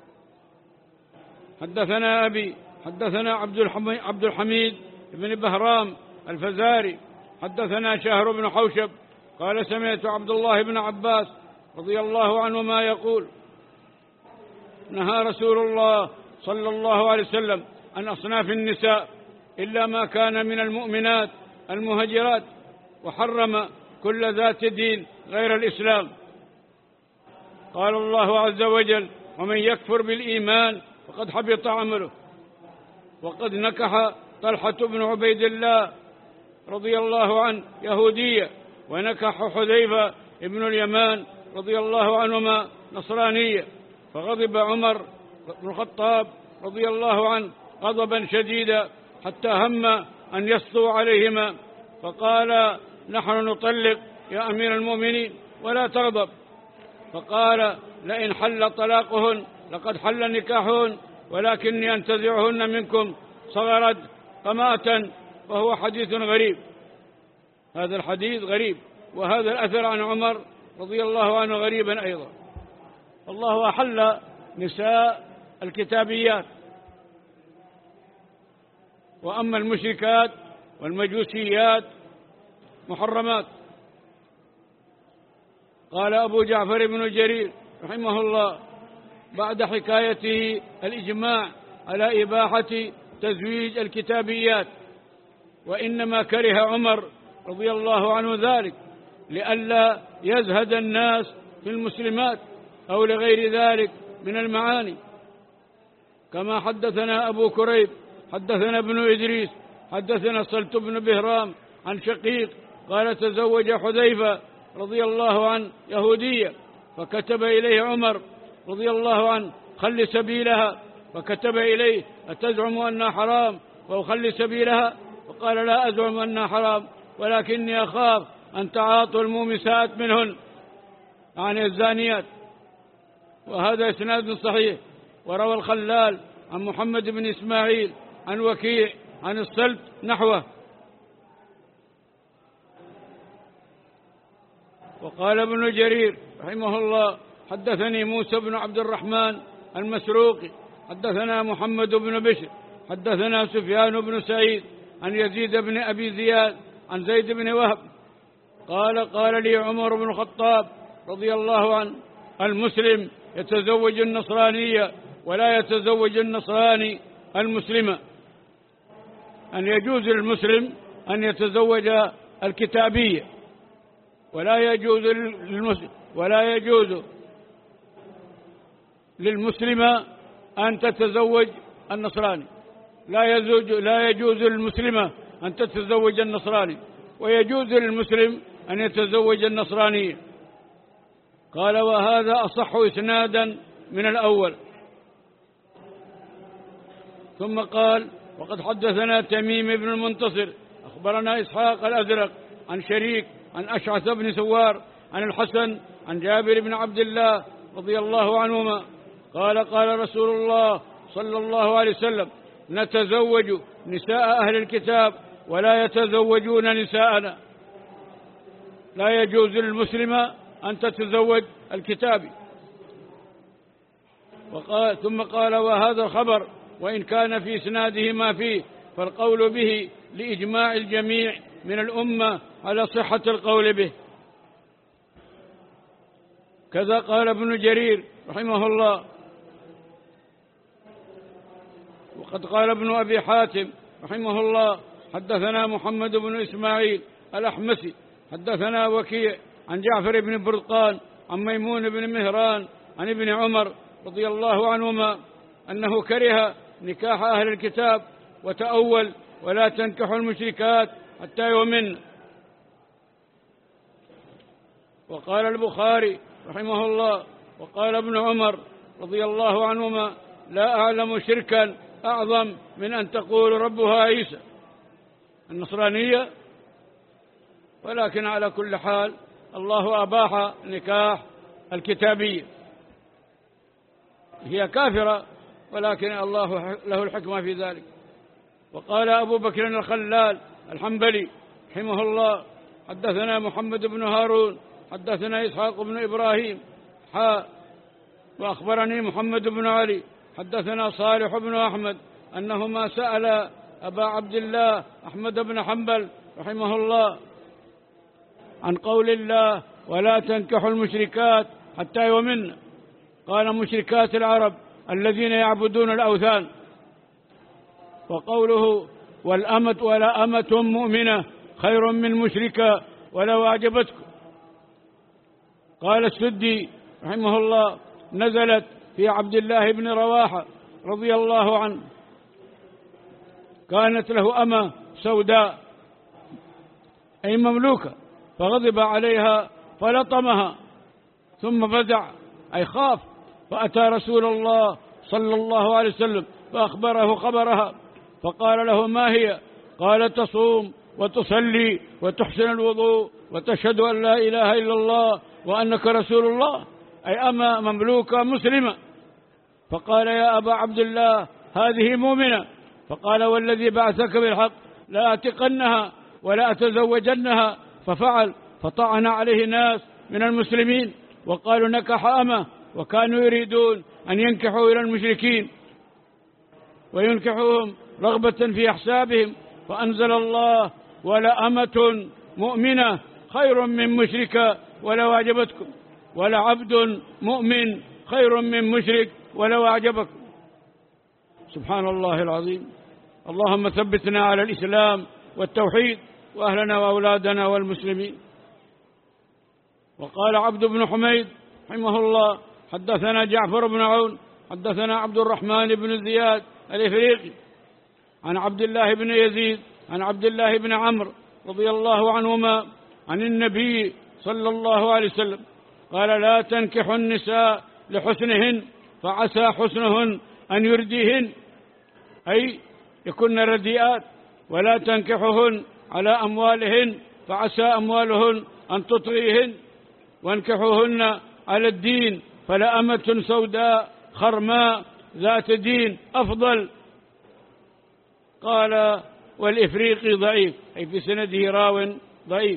حدثنا أبي حدثنا عبد الحميد بن بهرام الفزاري حدثنا شهر بن حوشب قال: سمعت عبد الله بن عباس رضي الله عنهما يقول: نهى رسول الله صلى الله عليه وسلم عن أصناف النساء إلا ما كان من المؤمنات المهاجرات، وحرم كل ذات دين غير الإسلام. قال الله عز وجل: ومن يكفر بالإيمان فقد حبط عمله. وقد نكح طلحة بن عبيد الله رضي الله عنه يهودية، ونكح حذيفة ابن اليمان رضي الله عنهما نصرانية، فغضب عمر بن الخطاب رضي الله عنه غضبا شديدا حتى هم أن يسطو عليهما، فقال: نحن نطلق يا أمير المؤمنين ولا تغضب. فقال: لئن حل طلاقهن لقد حل نكاحهن، ولكني أنتزعهن منكم صغرت قماة. وهو حديث غريب، هذا الحديث غريب، وهذا الأثر عن عمر رضي الله عنه غريبا أيضا. الله أحل نساء الكتابيات، وأما المشركات والمجوسيات محرمات. قال أبو جعفر بن جرير رحمه الله بعد حكايته الإجماع على إباحة تزويج الكتابيات: وإنما كره عمر رضي الله عنه ذلك لئلا يزهد الناس في المسلمات أو لغير ذلك من المعاني، كما حدثنا أبو كريب حدثنا ابن إدريس حدثنا صلت بن بهرام عن شقيق قال: تزوج حذيفة رضي الله عنه يهودية، فكتب إليه عمر رضي الله عنه: خل سبيلها. فكتب إليه: أتزعم أنها حرام وأخلي سبيلها؟ فقال: لا أزعم أنها حرام، ولكني أخاف أن تعاطوا المومسات منهن، يعني الزانيات. وهذا إسناد صحيح. وروى الخلال عن محمد بن إسماعيل عن وكيع عن الصلت نحوه. وقال ابن جرير رحمه الله: حدثني موسى بن عبد الرحمن المسروقي حدثنا محمد بن بشر حدثنا سفيان بن سعيد عن يزيد بن أبي زياد عن زيد بن وهب قال: قال لي عمر بن الخطاب رضي الله عنه: المسلم يتزوج النصرانية ولا يتزوج النصراني المسلمة. أن يجوز للمسلم أن يتزوج الكتابية، ولا يجوز للمسلم ولا يجوز للمسلمة أن تتزوج النصراني. لا يجوز لا يجوز للمسلمة أن تتزوج النصراني، ويجوز للمسلم أن يتزوج النصرانية. قال: وهذا أصح إسنادا من الأول. ثم قال: وقد حدثنا تميم بن المنتصر أخبرنا إسحاق الأزرق عن شريك عن أشعث بن سوار عن الحسن عن جابر بن عبد الله رضي الله عنهما قال: قال رسول الله صلى الله عليه وسلم: نتزوج نساء أهل الكتاب ولا يتزوجون نساءنا. لا يجوز للمسلمة أن تتزوج الكتابي. وقال ثم قال: وهذا الخبر وإن كان في إسناده ما فيه، فالقول به لإجماع الجميع من الأمة على صحة القول به. كذا قال ابن جرير رحمه الله. وقد قال ابن أبي حاتم رحمه الله: حدثنا محمد بن إسماعيل الأحمسي حدثنا وكيع عن جعفر بن برقان عن ميمون بن مهران عن ابن عمر رضي الله عنهما أنه كره نكاح أهل الكتاب وتأول: ولا تنكحوا المشركات حتى يؤمن. وقال البخاري رحمه الله: وقال ابن عمر رضي الله عنهما: لا أعلم شركا أعظم من أن تقول ربها عيسى النصرانية. ولكن على كل حال الله أباح نكاح الكتابية، هي كافرة ولكن الله له الحكمة في ذلك. وقال أبو بكر الخلال الحنبلي رحمه الله: حدثنا محمد بن هارون حدثنا إسحاق بن إبراهيم حاء وأخبرني محمد بن علي حدثنا صالح بن أحمد أنهما سأل أبا عبد الله أحمد بن حنبل رحمه الله عن قول الله: ولا تنكحوا المشركات حتى يؤمن. قال: مشركات العرب الذين يعبدون الأوثان. وقوله: والأمة ولا أمة مؤمنة خير من مشركة ولو أعجبتكم. قال السدي رحمه الله: نزلت في عبد الله بن رواحة رضي الله عنه، كانت له أمة سوداء أي مملوكة، فغضب عليها فلطمها، ثم فزع أي خاف فأتى رسول الله صلى الله عليه وسلم فأخبره خبرها، فقال له: ما هي؟ قال: تصوم وتصلي وتحسن الوضوء وتشهد أن لا إله إلا الله وأنك رسول الله، أي أما مملوكة مسلمة. فقال: يا أبا عبد الله هذه مؤمنة. فقال: والذي بعثك بالحق لا أتقنها ولا أتزوجنها. ففعل، فطعن عليه ناس من المسلمين وقالوا: نكح أمه، وكانوا يريدون أن ينكحوا إلى المشركين وينكحوهم رغبة في أحسابهم. فأنزل الله: ولأمة مؤمنة خير من مشركة ولو أعجبتكم، ولعبد مؤمن خير من مشرك ولو أعجبكم. سبحان الله العظيم. اللهم ثبتنا على الإسلام والتوحيد وأهلنا وأولادنا والمسلمين. وقال عبد بن حميد رحمه الله: حدثنا جعفر بن عون حدثنا عبد الرحمن بن زياد الإفريقي عن عبد الله بن يزيد عن عبد الله بن عمرو رضي الله عنهما عن النبي صلى الله عليه وسلم قال: لا تنكحوا النساء لحسنهن فعسى حسنهن أن يرديهن، أي يكن رديئات، ولا تنكحهن على أموالهن فعسى أموالهن أن تطغيهن، وانكحوهن على الدين فلأمة سوداء خرماء ذات دين أفضل. قال: والإفريقي ضعيف، أي في سنده راو ضعيف،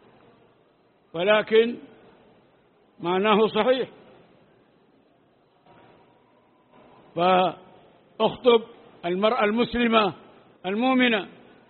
ولكن معناه صحيح. فاخطب المرأة المسلمة المؤمنة،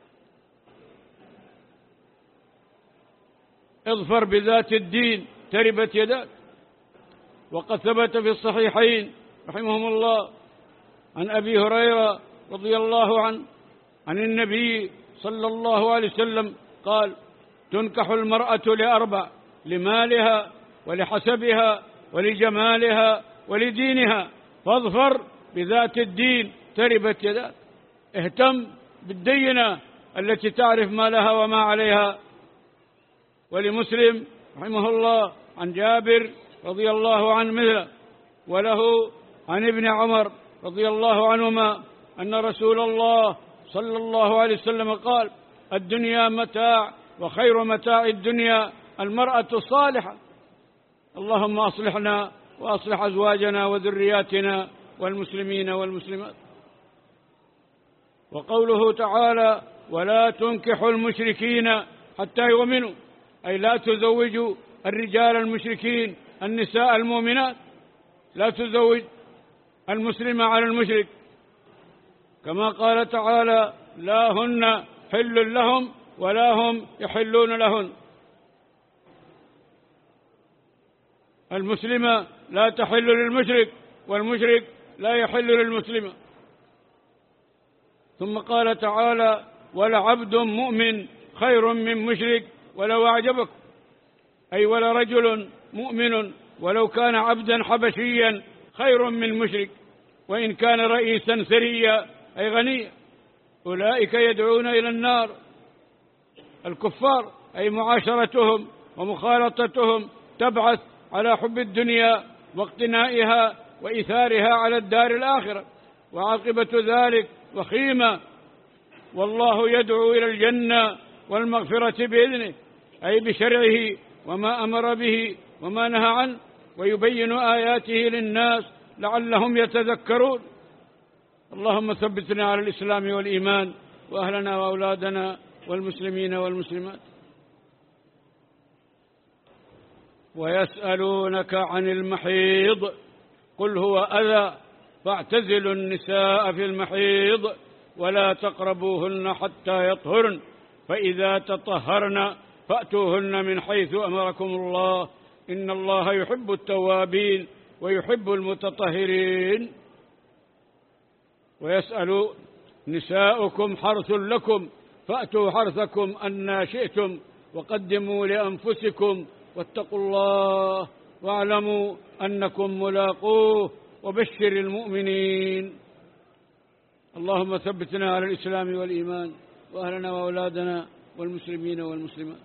اظفر بذات الدين تربت يداك. وقد ثبت في الصحيحين رحمهم الله عن أبي هريرة رضي الله عنه عن النبي صلى الله عليه وسلم قال: تنكح المرأة لأربع: لمالها ولحسبها ولجمالها ولدينها، فاظفر بذات الدين تربت يداك. اهتم بالدينة التي تعرف ما لها وما عليها. ولمسلم رحمه الله عن جابر رضي الله عنه مثله، وله عن ابن عمر رضي الله عنهما أن رسول الله صلى الله عليه وسلم قال: الدنيا متاع، وخير متاع الدنيا المرأة الصالحة. اللهم أصلحنا وأصلح أزواجنا وذرياتنا والمسلمين والمسلمات. وقوله تعالى: ولا تنكحوا المشركين حتى يؤمنوا، أي لا تزوجوا الرجال المشركين النساء المؤمنات، لا تزوج المسلم على المشرك، كما قال تعالى: لا هن حل لهم ولا هم يحلون لهن. المسلمة لا تحل للمشرك، والمشرك لا يحل للمسلمة. ثم قال تعالى: ولعبد مؤمن خير من مشرك ولو أعجبك، أي ولرجل مؤمن ولو كان عبدا حبشيا خير من مشرك، وإن كان رئيسا ثريا أي غنيا. أولئك يدعون إلى النار، الكفار، أي معاشرتهم ومخالطتهم تبعث على حب الدنيا واقتنائها وإيثارها على الدار الآخرة، وعاقبة ذلك وخيمة. والله يدعو إلى الجنة والمغفرة بإذنه، أي بشرعه وما أمر به وما نهى عنه، ويبين آياته للناس لعلهم يتذكرون. اللهم ثبتنا على الإسلام والإيمان وأهلنا وأولادنا والمسلمين والمسلمات. ويسألونك عن المحيض قل هو أذى فاعتزلوا النساء في المحيض ولا تقربوهن حتى يطهرن فإذا تطهرن فأتوهن من حيث أمركم الله إن الله يحب التوابين ويحب المتطهرين. ويسأل نساؤكم حرث لكم فأتوا حرثكم أنى شئتم وقدموا لأنفسكم واتقوا الله واعلموا أنكم ملاقوه وبشر المؤمنين. اللهم ثبتنا على الإسلام والإيمان وأهلنا وأولادنا والمسلمين والمسلمات.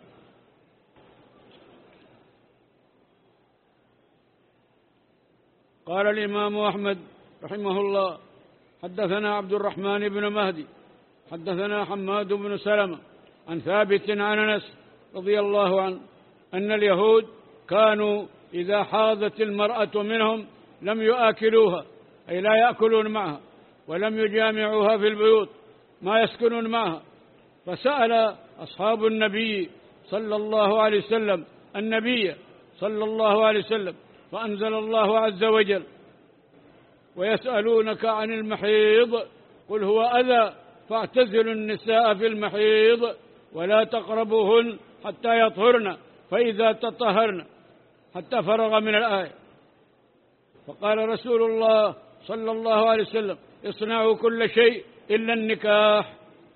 قال الإمام أحمد رحمه الله: حدثنا عبد الرحمن بن مهدي حدثنا حماد بن سلمة عن ثابت عن أنس رضي الله عنه أن اليهود كانوا إذا حاضت المرأة منهم لم يآكلوها، أي لا يأكلون معها، ولم يجامعوها في البيوت، ما يسكنون معها. فسأل أصحاب النبي صلى الله عليه وسلم النبي صلى الله عليه وسلم، فأنزل الله عز وجل: ويسألونك عن المحيض قل هو أذى فاعتزلوا النساء في المحيض ولا تقربوهن حتى يطهرن فإذا تطهرن، حتى فرغ من الآية. فقال رسول الله صلى الله عليه وسلم: اصنعوا كل شيء إلا النكاح،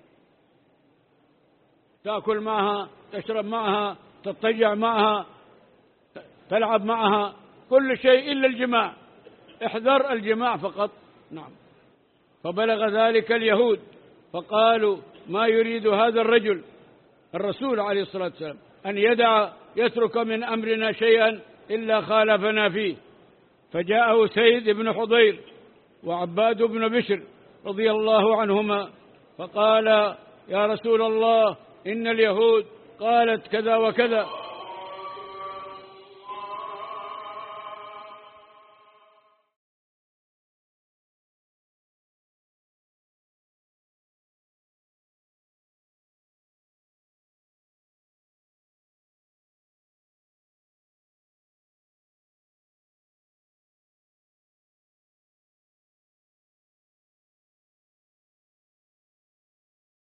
تأكل معها، تشرب معها، تضطجع معها، تلعب معها، كل شيء إلا الجماع، احذر الجماع فقط. نعم. فبلغ ذلك اليهود فقالوا: ما يريد هذا الرجل الرسول عليه الصلاة والسلام أن يدع يترك من أمرنا شيئا إلا خالفنا فيه. فجاءه سيد بن حضير وعباد بن بشر رضي الله عنهما فقال: يا رسول الله، إن اليهود قالت كذا وكذا